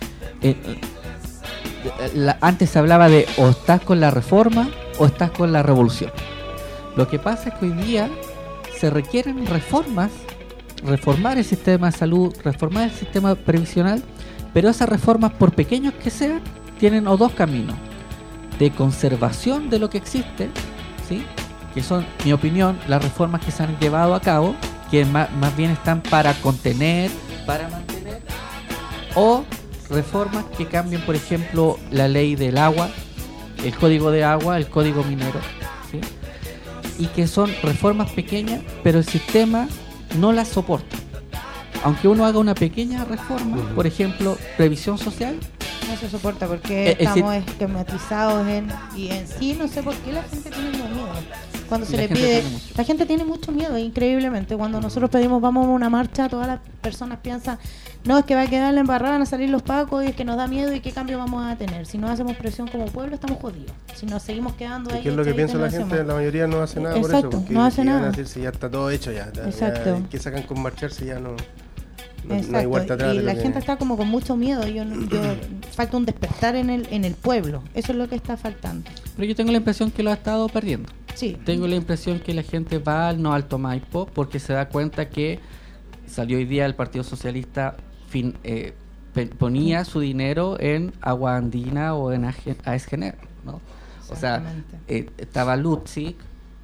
antes se hablaba de o estás con la reforma o estás con la revolución. Lo que pasa es que hoy día se requieren reformas, reformar el sistema de salud, reformar el sistema previsional, pero esas reformas, por pequeños que sean, tienen o dos caminos: de conservación de lo que existe, ¿sí?, que son, mi opinión, las reformas que se han llevado a cabo, que más bien están para contener, para mantener, o reformas que cambien, por ejemplo, la ley del agua, el código de agua, el código minero, ¿sí?, y que son reformas pequeñas, pero el sistema no las soporta. Aunque uno haga una pequeña reforma, por ejemplo, previsión social, No se soporta porque Es decir, estamos esquematizados y en sí no sé por qué la gente tiene miedo. Cuando se La le gente pide, tiene mucho. la gente tiene mucho miedo, increíblemente. Cuando nosotros pedimos vamos a una marcha, todas las personas piensan, no, es que va a quedar la embarrada, van a salir los pacos y es que nos da miedo y qué cambio vamos a tener. Si no hacemos presión como pueblo, estamos jodidos. Si nos seguimos quedando ahí. ¿Qué es lo que echaditos, piensa la no gente? hacemos. La mayoría no hace nada por Exacto, eso. Porque no hace ¿qué van a nada. hacer si ya está todo hecho ya? Exacto. ¿Qué sacan con marcharse? Ya no. no hay Exacto. vuelta atrás. Y de la lo gente que- está como con mucho miedo. Falta un despertar en el pueblo. Eso es lo que está faltando. Pero yo tengo la impresión que lo ha estado perdiendo. Sí. Tengo la impresión que la gente va al no Alto Maipo porque se da cuenta que salió hoy día el Partido Socialista ponía su dinero en Agua Andina o en AESGENER, ¿no? O sea, Exactamente. estaba Lutzik,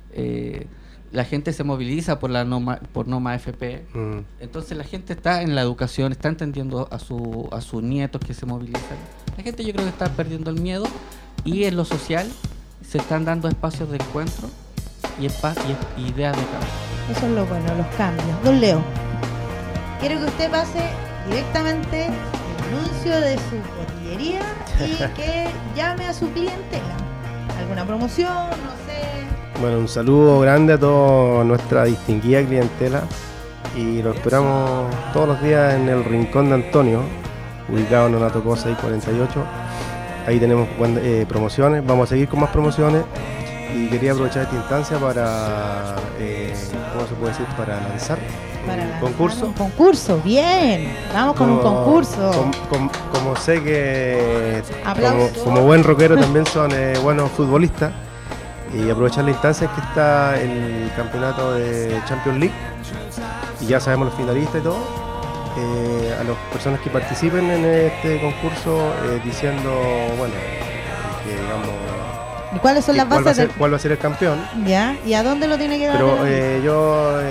la gente se moviliza por Noma AFP. Entonces la gente está en la educación, está entendiendo a sus nietos que se movilizan. La gente yo creo que está perdiendo el miedo y en lo social se están dando espacios de encuentro y ideas de cambio. Eso es lo bueno, los cambios. Don Leo, quiero que usted pase directamente el anuncio de su botillería y que llame a su clientela. ¿Alguna promoción? No sé. Bueno, un saludo grande a toda nuestra distinguida clientela y lo esperamos todos los días en el Rincón de Antonio, ubicado en Donato Cosa y 48. Ahí tenemos promociones, vamos a seguir con más promociones y quería aprovechar esta instancia para, ¿cómo se puede decir? Para lanzar un concurso. Un concurso, bien. Vamos con un concurso. Como sé que Aplausos. como buen rockero también son buenos futbolistas y aprovechar la instancia que está el campeonato de Champions League y ya sabemos los finalistas y todo. A las personas que participen en este concurso diciendo, bueno, que digamos ¿Y cuáles son las cuál bases del... cuál va a ser el campeón. Ya, ¿y a dónde lo tiene que dar? Pero yo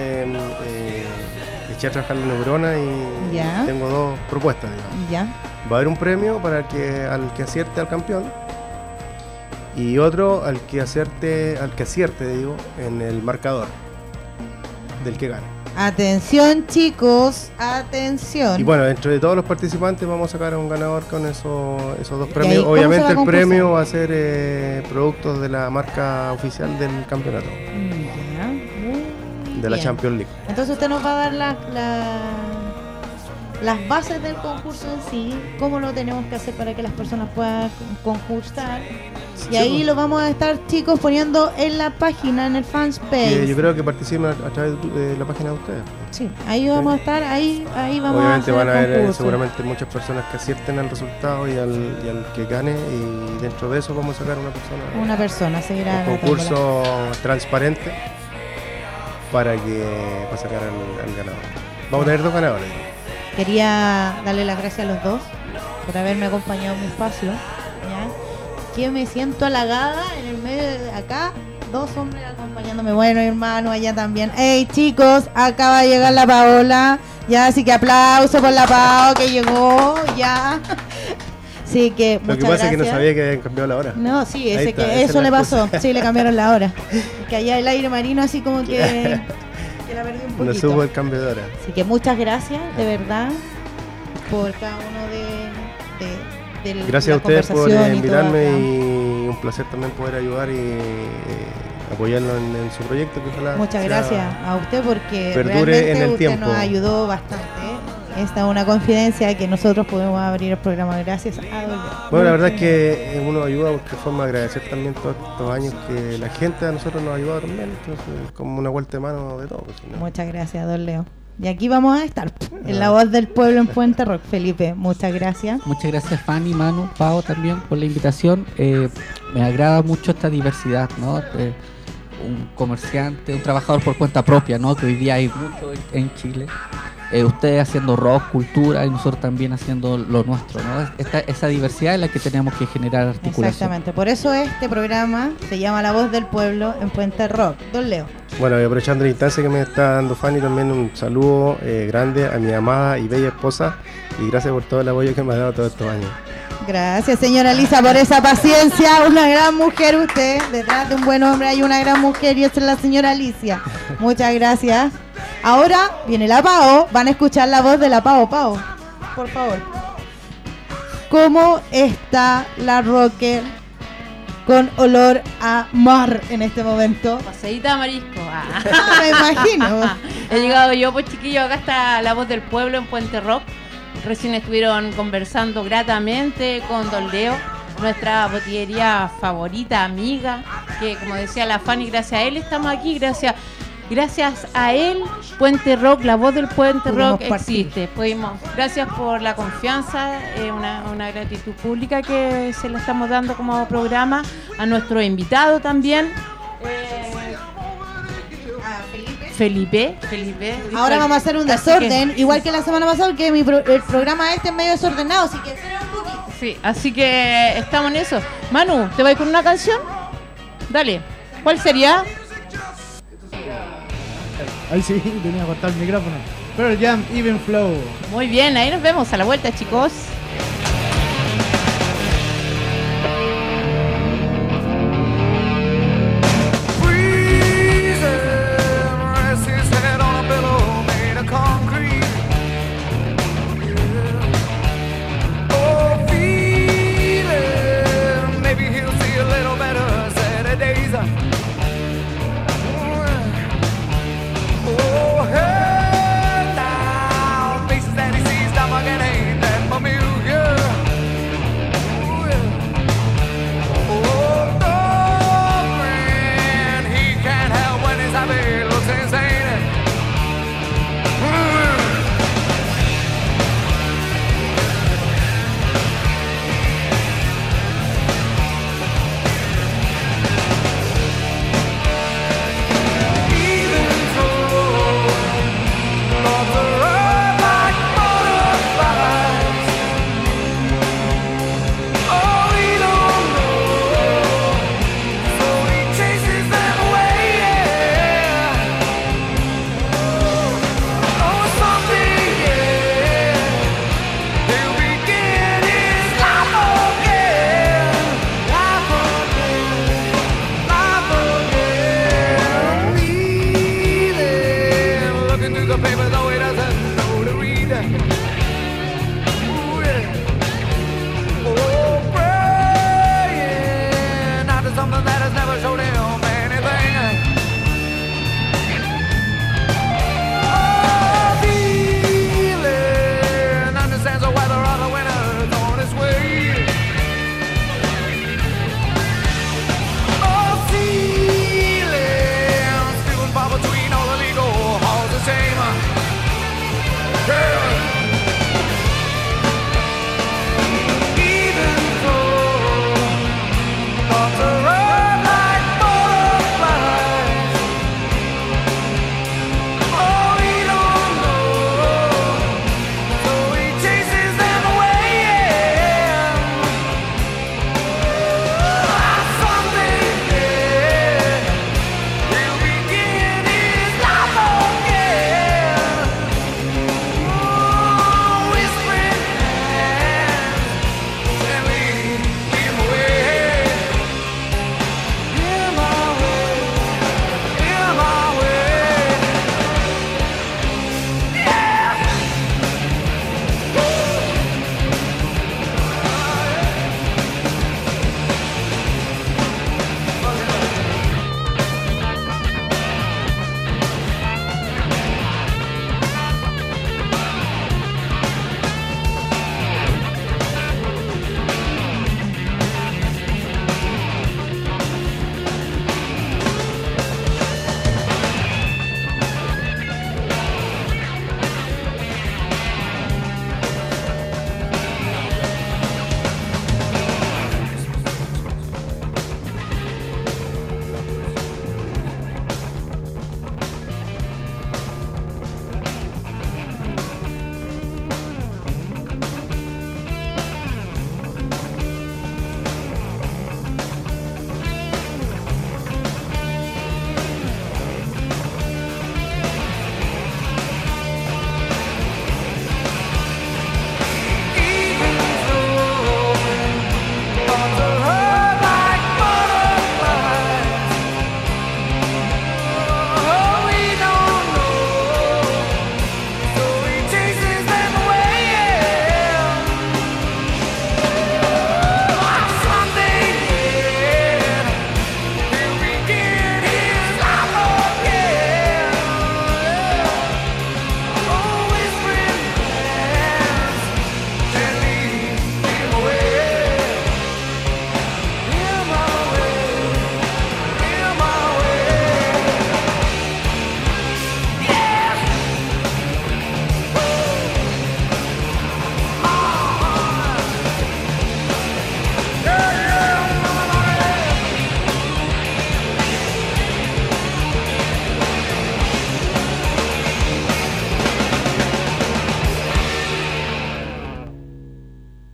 eché a trabajar la neurona y Ya. tengo dos propuestas, digamos. Ya. Va a haber un premio para al que acierte al campeón y otro al que acierte digo, en el marcador del que gane. Atención, chicos, atención. Y bueno, dentro de todos los participantes vamos a sacar a un ganador con esos dos ahí premios. cómo se va Obviamente a el concursar? premio va a ser productos de la marca oficial del campeonato, Ya, muy de la bien. Champions League. Entonces usted nos va a dar las bases del concurso en sí, cómo lo tenemos que hacer para que las personas puedan concursar. Y ahí pues. lo vamos a estar, chicos, poniendo en la página, en el fanpage. Yo creo que participen a través de la página de ustedes. Sí, ahí vamos a estar, ahí vamos Obviamente a hacer van a el haber concurso. seguramente muchas personas que acierten al resultado y al que gane, y dentro de eso vamos a sacar Una persona seguirá un anotándola. concurso transparente para sacar al ganador. Vamos a tener dos ganadores. Quería darle las gracias a los dos por haberme acompañado en mi espacio. ¿Ya? Que me siento halagada en el medio de acá, dos hombres acompañándome. Bueno, hermano, allá también. Hey, chicos, acaba de llegar la Paola. Ya, así que aplauso por la Pao que llegó. Ya. Sí, que Lo que muchas pasa es que no gracias. sabía que habían cambiado la hora. No, sí, Ahí está, esa eso es le la pasó. excusa. Sí, le cambiaron la hora. Que allá el aire marino así como que la perdí un No poquito. subo el cambio de hora. Así que muchas gracias, de verdad, por cada uno de Gracias a la ustedes por conversación y todo invitarme acá. y un placer también poder ayudar y apoyarlo en su proyecto. Que ojalá Muchas sea- gracias a usted porque perdure realmente en el usted tiempo. nos ayudó bastante. Esta es una confidencia que nosotros podemos abrir el programa gracias a Dolor. Bueno, la verdad es que uno ayuda porque forma de agradecer también todos estos años que la gente a nosotros nos ha ayudado también. Entonces, como una vuelta de mano de todo. Pues, ¿no? Muchas gracias, don Leo. Y aquí vamos a estar, en la voz del pueblo en Puente Rock. Felipe, muchas gracias. Muchas gracias Fanny, Manu, Pau también por la invitación. Me agrada mucho esta diversidad, ¿no? Un comerciante, un trabajador por cuenta propia, ¿no? Que hoy día hay mucho en Chile. Ustedes haciendo rock, cultura y nosotros también haciendo lo nuestro, ¿no? Esa diversidad es la que tenemos que generar articulación. Exactamente, por eso este programa se llama La Voz del Pueblo en Puente Rock. Don Leo. Bueno, y aprovechando la instancia que me está dando Fanny, también un saludo grande a mi amada y bella esposa y gracias por todo el apoyo que me ha dado todos estos años. Gracias, señora Lisa, por esa paciencia. Una gran mujer usted. Detrás de un buen hombre hay una gran mujer y esa es la señora Alicia. Muchas gracias. Ahora viene la Pao. Van a escuchar la voz de la Pao. Pao, por favor. ¿Cómo está la rocker con olor a mar en este momento? Paseíta de marisco. Ah. Me imagino. He llegado yo, pues chiquillos, acá está La Voz del Pueblo en Puente Rock. Recién estuvieron conversando gratamente con Don Leo, nuestra botillería favorita, amiga, que como decía la Fanny, gracias a él estamos aquí, gracias Gracias a él, Puente Rock, la voz del Puente Pudimos Rock partir. existe. Gracias por la confianza, una gratitud pública que se le estamos dando como programa, a nuestro invitado también. Felipe. Ahora vamos a hacer un Así desorden, igual que la semana pasada, porque el programa este es medio desordenado, así que espera un poquito. Sí, así que estamos en eso. Manu, ¿te voy con una canción? Dale. ¿Cuál sería? Ahí sí, tenía que cortar el micrófono. Pearl Jam, Even Flow. Muy bien, ahí nos vemos a la vuelta, chicos. Rests his head on a pillow made of concrete. Oh, feeling maybe he'll see a little better Saturdays. Oh, head down, faces that he sees, stomach and ain't that my music.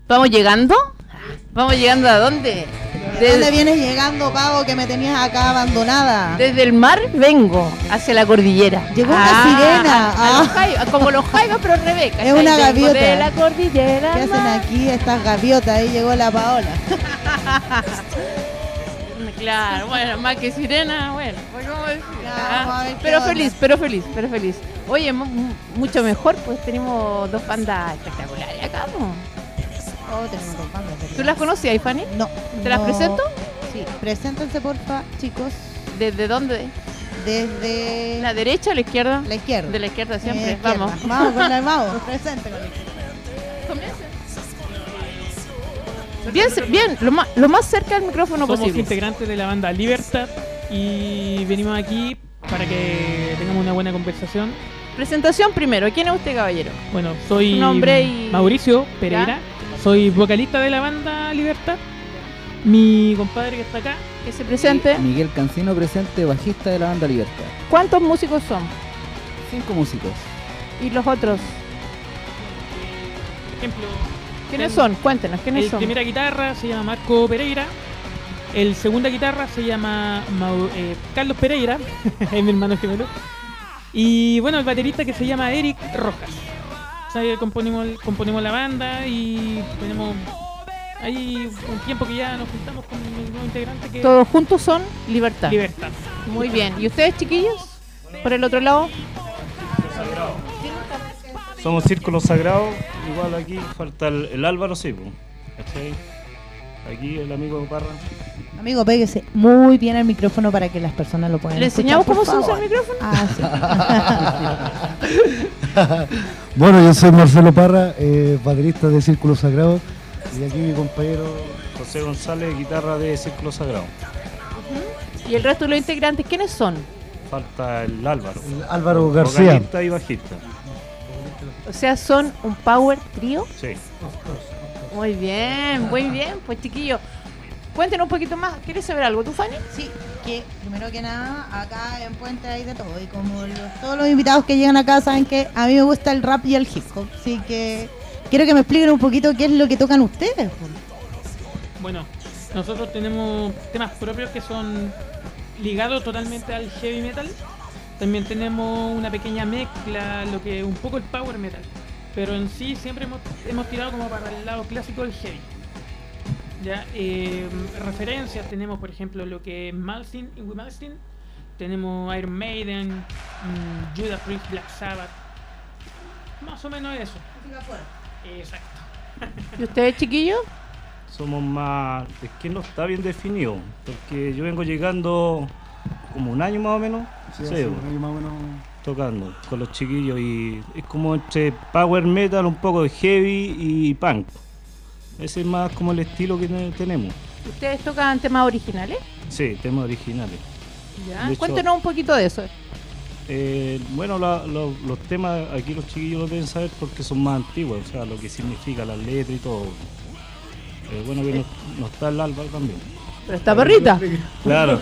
¿Vamos llegando? ¿Vamos llegando a dónde? ¿De dónde vienes llegando, Pavo, que me tenías acá abandonada? Desde el mar vengo hacia la cordillera. Llegó una sirena. a los jaivas, como los jaivas, pero Rebeca. Es una gaviota. De la cordillera. ¿Qué hacen aquí estas gaviotas? Ahí llegó la Paola. Claro, bueno, más que sirena, bueno, pues cómo decir. Vamos a ver qué Pero onda. feliz, pero feliz. Oye, mucho mejor, pues tenemos dos bandas espectaculares acá, ¿no? Oh, tenemos dos bandas, ¿verdad? ¿Tú las conocías, Fanny? No. ¿Te las no. presento? Sí, preséntense, porfa, chicos. ¿Desde dónde? Desde ¿La derecha o la izquierda? la izquierda. De la izquierda siempre, Izquierda. vamos. Vamos con la vamos, presente con la izquierda. Bien, lo más cerca del micrófono Somos posible. integrantes de la banda Libertad y venimos aquí para que tengamos una buena conversación. Presentación primero, ¿quién es usted, caballero? Bueno, soy Su nombre y- Mauricio Pereira, soy vocalista de la banda Libertad. Mi compadre que está acá, Que se presente. Miguel Cancino presente, bajista de la banda Libertad. ¿Cuántos músicos son? 5 músicos. ¿Y los otros? por ejemplo, ¿Quiénes son? Cuéntenos, ¿quiénes el son? primera guitarra se llama Marco Pereira, el segunda guitarra se llama Carlos Pereira, es mi hermano gemelo, y bueno, el baterista que se llama Eric Rojas. O sea, componemos la banda y tenemos ahí un tiempo que ya nos juntamos con el nuevo integrante que Todos juntos son Libertad. Libertad. Muy bien. ¿Y ustedes, chiquillos? Por el otro lado. Somos Círculo Sagrado, igual aquí falta el Álvaro, sí, po, ¿cachai? Aquí el amigo Parra. Amigo, péguese muy bien al micrófono para que las personas lo puedan ¿Le escuchar, enseñamos por cómo se usa favor. el micrófono? Ah, sí. Bueno, yo soy Marcelo Parra, baterista de Círculo Sagrado, y aquí mi compañero José González, guitarra de Círculo Sagrado. ¿Y el resto de los integrantes quiénes son? Falta el Álvaro. Álvaro García. Vocalista y bajista. O sea, son un power trío. Sí. Muy bien, pues chiquillos. Cuéntenos un poquito más. ¿Quieres saber algo tú, Fanny? Sí, que primero que nada, acá en Puente hay de todo. Y como todos los invitados que llegan acá saben que a mí me gusta el rap y el hip hop. Así que quiero que me expliquen un poquito qué es lo que tocan ustedes. Bueno, nosotros tenemos temas propios que son ligados totalmente al heavy metal. También tenemos una pequeña mezcla, lo que un poco el power metal. Pero en sí siempre hemos tirado como para el lado clásico del heavy. Ya, referencias tenemos, por ejemplo, lo que es Malmsteen y We Malmsteen. Tenemos Iron Maiden, Judas Priest, Black Sabbath. Más o menos eso. Exacto. ¿Y ustedes, chiquillos? Somos más... Es que no está bien definido, porque yo vengo llegando como un año más o menos. Sí, Sí, así, bueno, ahí más o menos. tocando con los chiquillos y es como entre power metal, un poco de heavy y punk. Ese es más como el estilo que tenemos. ¿Ustedes tocan temas originales? Sí, temas originales. Ya. De hecho- Cuéntenos un poquito de eso. Bueno, los temas aquí los chiquillos lo deben saber porque son más antiguos, o sea, lo que significa las letras y todo. Bueno, que no está el Álvaro también. Pero está perrita. Claro.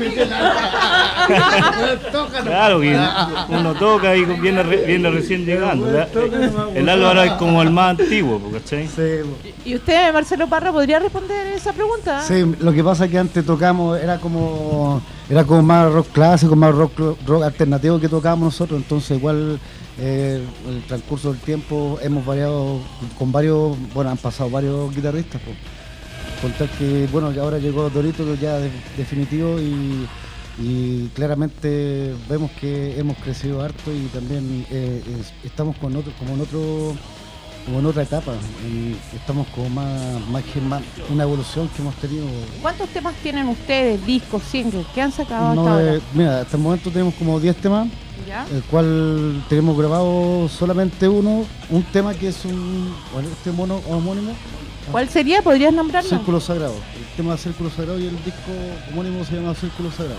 Claro, que uno toca y viene recién llegando. El Álvaro es como el más antiguo, ¿cachai? Sí, ¿Y usted, Marcelo Parra, podría responder esa pregunta? sí, lo que pasa es que antes tocamos, era como más rock clásico, más rock alternativo que tocábamos nosotros, entonces igual el transcurso del tiempo hemos variado con varios, bueno, han pasado varios guitarristas, pues. Contar que, bueno, que ahora llegó Dorito ya definitivo y claramente vemos que hemos crecido harto y también estamos como en otra etapa, estamos como más una evolución que hemos tenido. ¿Cuántos temas tienen ustedes, discos, singles? ¿Qué han sacado No, hasta ahora? mira, hasta el momento tenemos como 10 temas, ¿Ya? el cual tenemos grabado solamente un tema que es este mono homónimo. ¿Cuál sería? ¿Podrías nombrarlo? Círculo Sagrado. El tema Círculo Sagrado y el disco homónimo se llama Círculo Sagrado.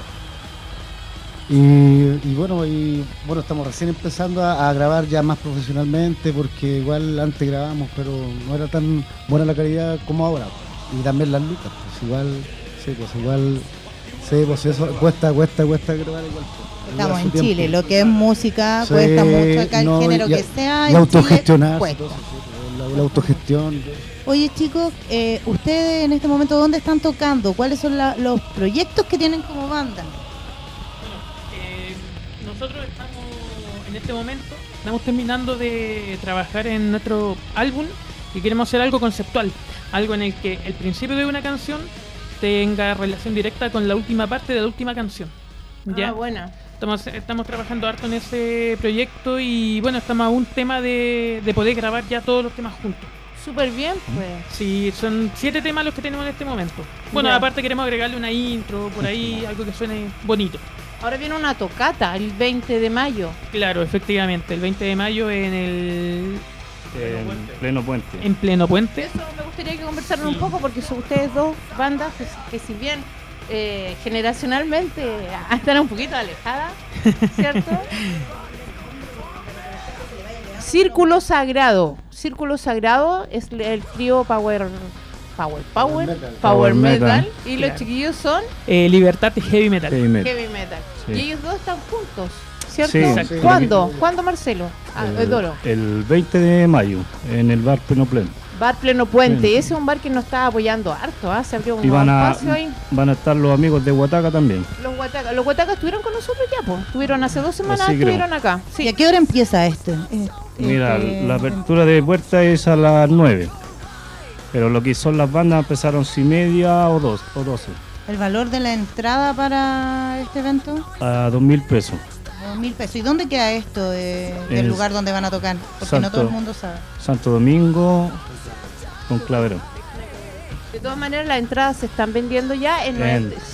Y bueno, estamos recién empezando a grabar ya más profesionalmente porque igual antes grabábamos, pero no era tan buena la calidad como ahora. Y también las lucas, pues eso cuesta grabar igual. Estamos en Su Chile, tiempo. lo que es música Sí, cuesta mucho acá, el no, género y que sea. y en autogestionarse, Chile todo cuesta. eso, sí, la autogestión. Oye chicos, ustedes en este momento, ¿dónde están tocando? ¿Cuáles son los proyectos que tienen como banda? Nosotros estamos en este momento, estamos terminando de trabajar en nuestro álbum y queremos hacer algo conceptual, algo en el que el principio de una canción tenga relación directa con la última parte de la última canción. ¿Ya? Buena. Estamos trabajando harto en ese proyecto y bueno, estamos a un tema de poder grabar ya todos los temas juntos. Súper bien, pues. Sí, son 7 temas los que tenemos en este momento. Bueno, Ya. aparte queremos agregarle una intro por ahí, algo que suene bonito. Ahora viene una tocata el 20 de mayo. Claro, efectivamente, el 20 de mayo En pleno puente. en pleno puente. Eso me gustaría que conversaran un poco porque son ustedes dos bandas que si bien generacionalmente están un poquito alejadas, ¿cierto? Círculo Sagrado. Círculo Sagrado es el trío Power Metal. Y los chiquillos son Libertad y Heavy Metal. Heavy metal. Heavy Metal. Sí. Y ellos dos están juntos, ¿cierto? Sí, exacto. ¿Cuándo? ¿Cuándo, Marcelo? Doro. El 20 de mayo, en el bar Pleno Pleno. Bar Pleno Puente. Sí. Ese es un bar que nos está apoyando harto, ¿ah? Se abrió un Y nuevo van espacio ahí. a estar los amigos de Huataca también. Los Huatacas estuvieron con nosotros ya, pues. Estuvieron hace 2 semanas, Así creo. estuvieron acá. ¿Y a qué hora empieza Mira, la apertura de puerta es a las 9. Pero lo que son las bandas empezaron 11:30 o 12. ¿El valor de la entrada para este evento? A 2.000 pesos. 2.000 pesos. ¿Y dónde queda esto del En lugar donde van a tocar? Porque no Santo- todo el mundo sabe. Santo Domingo con Claverón. De todas maneras, las entradas se están vendiendo ya en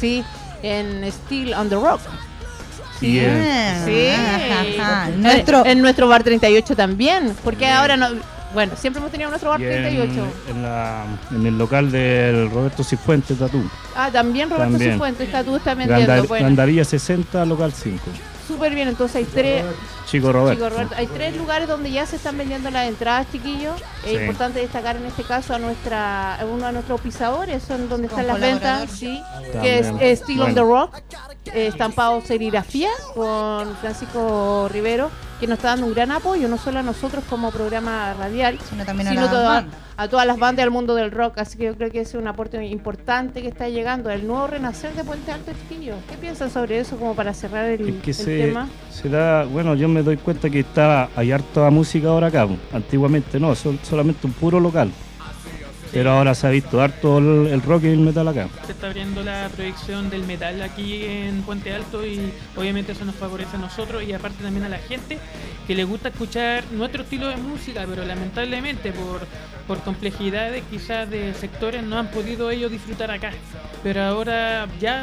Steel on the Rock. Y Sí. Ajá. En nuestro bar 38 también. Porque ahora no. Bueno, siempre hemos tenido nuestro bar y 38. en el local del Roberto Cifuentes Tatú. También Roberto También. Cifuentes está vendiendo. Bueno, Gandaría 60, local 5. súper bien. Entonces hay 3. Chico Roberto. Chico Roberto, hay 3 lugares donde ya se están vendiendo las entradas, chiquillos. Es Sí. importante destacar en este caso a uno de nuestros pisadores, son donde Con están las ventas, colaborador. sí, También. que es Steel on the Bueno. Rock, estampado serigrafía con Francisco Rivero, que nos está dando un gran apoyo, no solo a nosotros como programa radial, Sino también a sino las bandas. a todas las bandas del mundo del rock. Así que yo creo que ese es un aporte importante que está llegando, el nuevo renacer de Puente Alto, chiquillos. ¿Qué piensan sobre eso como para cerrar el Es que tema? se da, bueno, yo me doy cuenta que hay harta música ahora acá. Antiguamente no, solamente un puro local. Pero ahora se ha visto harto el rock y el metal acá. Se está abriendo la proyección del metal aquí en Puente Alto y obviamente eso nos favorece a nosotros y aparte también a la gente que le gusta escuchar nuestro estilo de música, pero lamentablemente por complejidades quizás de sectores no han podido ellos disfrutar acá. Pero ahora ya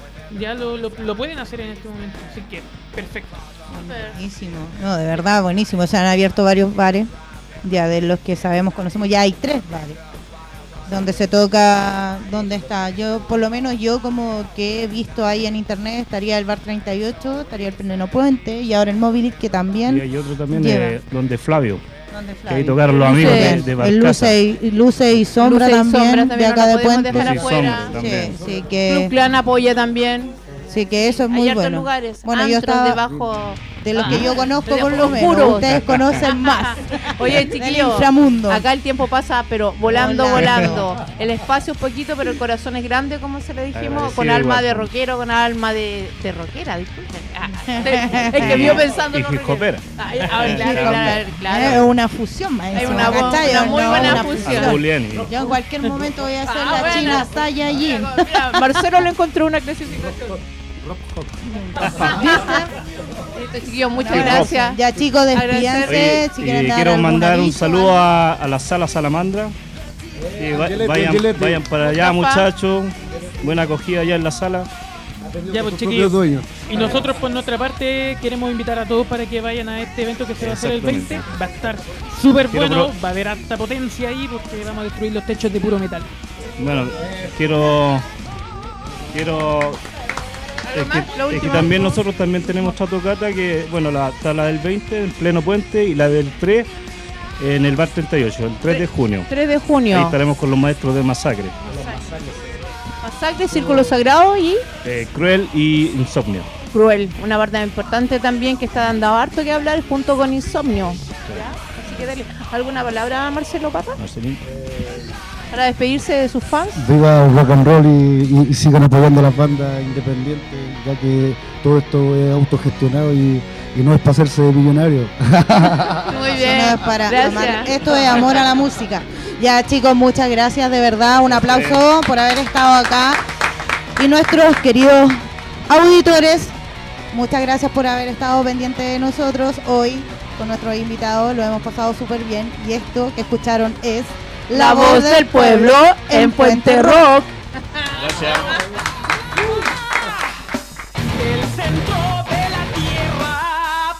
lo pueden hacer en este momento, así que perfecto. Buenísimo. No, de verdad, buenísimo. Se han abierto varios bares, ya de los que sabemos, conocemos, ya hay 3 bares donde se toca, donde está. Yo, por lo menos yo como que he visto ahí en internet, estaría el bar 38, estaría el Pleno Puente y ahora el Móvil que también. Y hay otro también lleva. donde Flavio. Donde Que ahí tocaron los amigos de el Barcaza. Luce y Sombra Luce y también, Sombra de también acá no de lo podemos Puente. dejar Luce y afuera. Sombra también. Sí, Club que, Clan apoya también. sí, que eso es Hay muy hartos bueno. lugares, Bueno, yo antros estaba debajo. de los que yo conozco de por lo menos. oscuros. Ustedes conocen más. Oye, Del chiquillos, inframundo. acá el tiempo pasa, pero volando. Volando. El espacio es poquito, pero el corazón es grande, como se le dijimos, Agradecido con alma igual. de rockero, con alma de rockera, disculpen. Es que vio pensando en Y los hip hopera. claro. Es una fusión, más Es encima, una ¿cachai? muy No, buena una fusión. Julián. Yo en cualquier momento voy a hacer Ah, la bueno. China Saya allí. Mira, Marcelo le encontró una clasificación. Listo, chiquillos, muchas Sí, gracias. Ya chicos, despídanse. Oye, Si quieren dar quiero algún mandar un aviso, saludo algo. a la Sala Salamandra. Gillespie, Gillespie. Vayan para allá, muchachos. Buena acogida allá en la sala. Ya, pues, Su chiquillos. propio dueño. Y nosotros por nuestra parte queremos invitar a todos para que vayan a este evento que se va a hacer el 20. Va a estar súper Quiero bueno, va a haber harta potencia ahí porque vamos a destruir los techos de puro metal. Bueno, quiero Lo es que último. también nosotros también tenemos otra tocata que, bueno, está la del 20 en pleno puente y la del 3 en el bar 38, el 3 de junio. 3 de Ahí junio. estaremos con los maestros de Masacre, Masacre, Círculo Sagrado y Cruel y Insomnio. Cruel. Una parte importante también que está dando harto que hablar junto con Insomnio. ¿Ya? Así que darle. ¿Alguna palabra, Marcelo Papa? Marcelín. Para despedirse de sus fans. Viva el rock and roll y sigan apoyando a las bandas independientes, ya que todo esto es autogestionado y no es para hacerse millonario. Muy bien. No es para Gracias. amar. Esto es amor a la música. Ya, chicos, muchas gracias, de verdad. Un aplauso por haber estado acá. Y nuestros queridos auditores, muchas gracias por haber estado pendientes de nosotros hoy con nuestros invitados. Lo hemos pasado súper bien. Y esto que escucharon es La voz del pueblo en Puente Rock. Gracias. El centro de la tierra,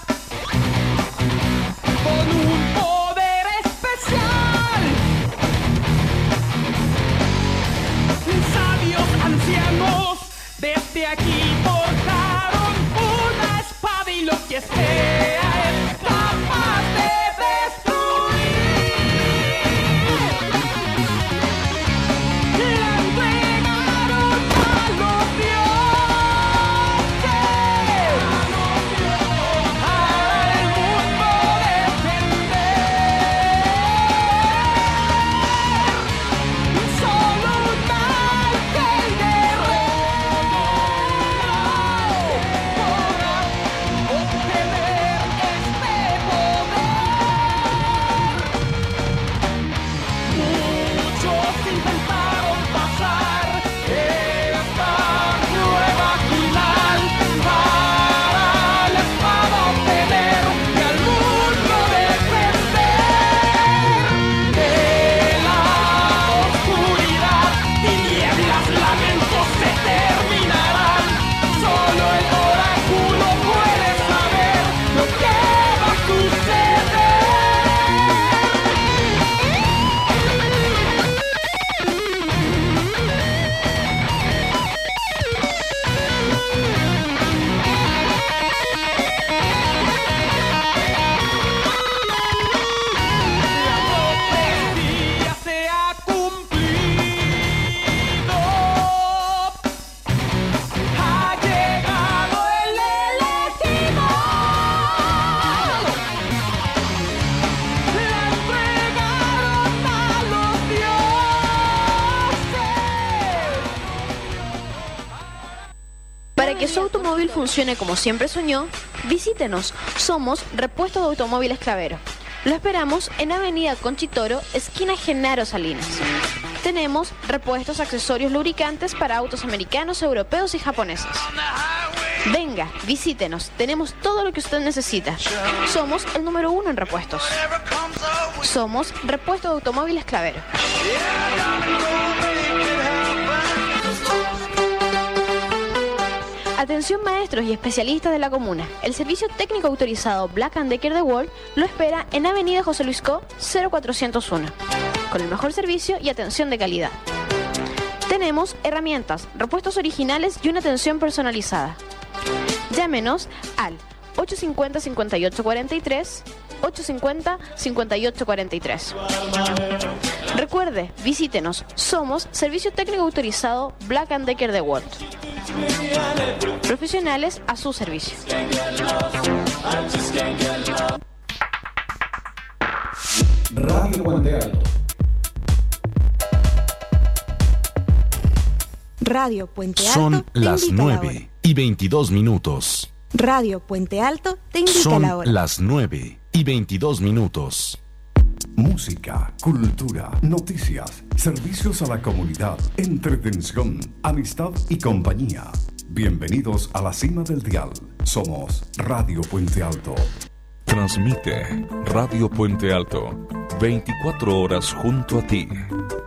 con un poder especial. Sabios ancianos desde aquí forjaron una espada y lo que sea es capaz de destruir. La entregaron a los dioses, al mundo defender. Solo un ángel guerrero podrá obtener este poder. Muchos intentaron pasar esta prueba final para la espada obtener y al mundo defender de la oscuridad. Tinieblas, lamentos se terminarán. Solo el oráculo puede saber lo que va a suceder. La profecía se ha cumplido. Ha llegado el elegido. La entregaron a los dioses. Para que su automóvil funcione como siempre soñó, visítenos. Somos Repuestos de Automóviles Clavero. Lo esperamos en Avenida Conchitoro, esquina Genaro Salinas. Tenemos repuestos, accesorios, lubricantes para autos americanos, europeos y japoneses. Venga, visítenos. Tenemos todo lo que usted necesita. Somos el número 1 en repuestos. Somos Repuestos de Automóviles Clavero. Atención maestros y especialistas de la comuna. El servicio técnico autorizado Black & Decker de World lo espera en Avenida José Luis Co. 0401. Con el mejor servicio y atención de calidad. Tenemos herramientas, repuestos originales y una atención personalizada. Llámenos al 850-5843, 850-5843. Recuerde, visítenos. Somos Servicio Técnico Autorizado Black & Decker de World. Profesionales a su servicio. Radio Puente Alto. Radio Puente Alto. Son te las indica la hora. 9:22. Radio Puente Alto te indica Son la hora. las 9:22. Música, cultura, noticias, servicios a la comunidad, entretención, amistad y compañía. Bienvenidos a la cima del dial. Somos Radio Puente Alto. Transmite Radio Puente Alto, 24 horas junto a ti.